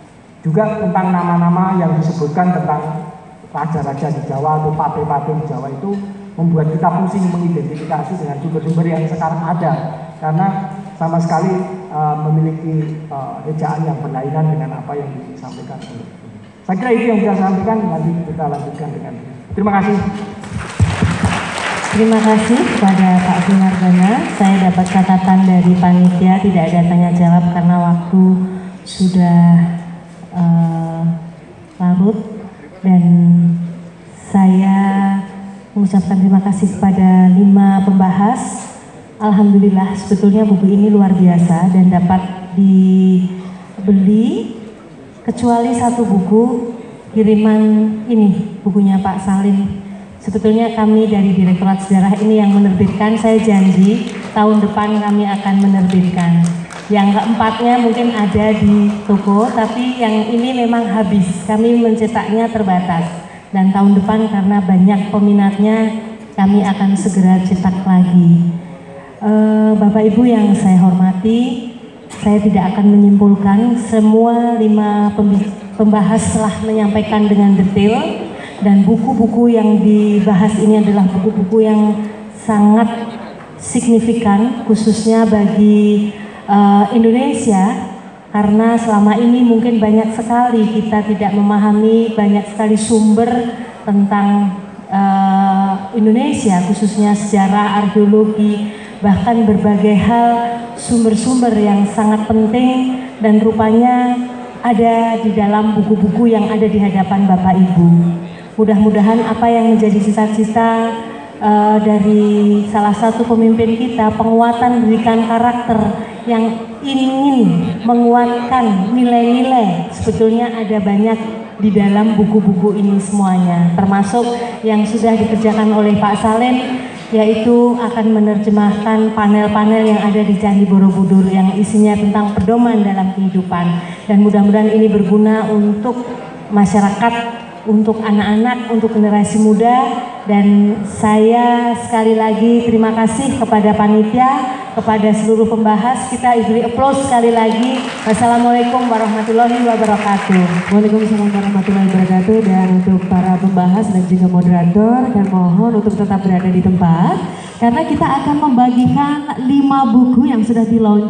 Juga tentang nama-nama yang disebutkan tentang raja-raja di Jawa atau pate-pate di Jawa itu membuat kita pusing mengidentifikasi dengan sumber-sumber yang sekarang ada, karena sama sekali memiliki ejaan yang berlainan dengan apa yang disampaikan. Saya kira itu yang bisa saya sampaikan, nanti kita lanjutkan dengan terima kasih. Terima kasih kepada Pak Sunardana. Saya dapat catatan dari panitia tidak ada tanya jawab karena waktu sudah larut, dan saya mengucapkan terima kasih kepada 5 pembahas. Alhamdulillah, sebetulnya buku ini luar biasa dan dapat dibeli, kecuali satu buku kiriman ini, bukunya Pak Salim. Sebetulnya kami dari Direktorat Sejarah ini yang menerbitkan, saya janji tahun depan kami akan menerbitkan. Yang keempatnya mungkin ada di toko, tapi yang ini memang habis, kami mencetaknya terbatas. Dan tahun depan karena banyak peminatnya, kami akan segera cetak lagi. Bapak Ibu yang saya hormati, saya tidak akan menyimpulkan, semua 5 pembahas telah menyampaikan dengan detail. Dan buku-buku yang dibahas ini adalah buku-buku yang sangat signifikan khususnya bagi Indonesia, karena selama ini mungkin banyak sekali kita tidak memahami banyak sekali sumber tentang Indonesia, khususnya sejarah, arkeologi, bahkan berbagai hal, sumber-sumber yang sangat penting dan rupanya ada di dalam buku-buku yang ada di hadapan Bapak Ibu. Mudah-mudahan apa yang menjadi cita-cita dari salah satu pemimpin kita, penguatan pendidikan karakter yang ingin menguatkan nilai-nilai, sebetulnya ada banyak di dalam buku-buku ini semuanya, termasuk yang sudah dikerjakan oleh Pak Salim, yaitu akan menerjemahkan panel-panel yang ada di Candi Borobudur yang isinya tentang pedoman dalam kehidupan, dan mudah-mudahan ini berguna untuk masyarakat, untuk anak-anak, untuk generasi muda. Dan saya sekali lagi terima kasih kepada panitia, kepada seluruh pembahas. Kita beri applause sekali lagi. Wassalamualaikum warahmatullahi wabarakatuh. Waalaikumsalam warahmatullahi wabarakatuh. Dan untuk para pembahas dan juga moderator, kami mohon untuk tetap berada di tempat karena kita akan membagikan 5 buku yang sudah di-launch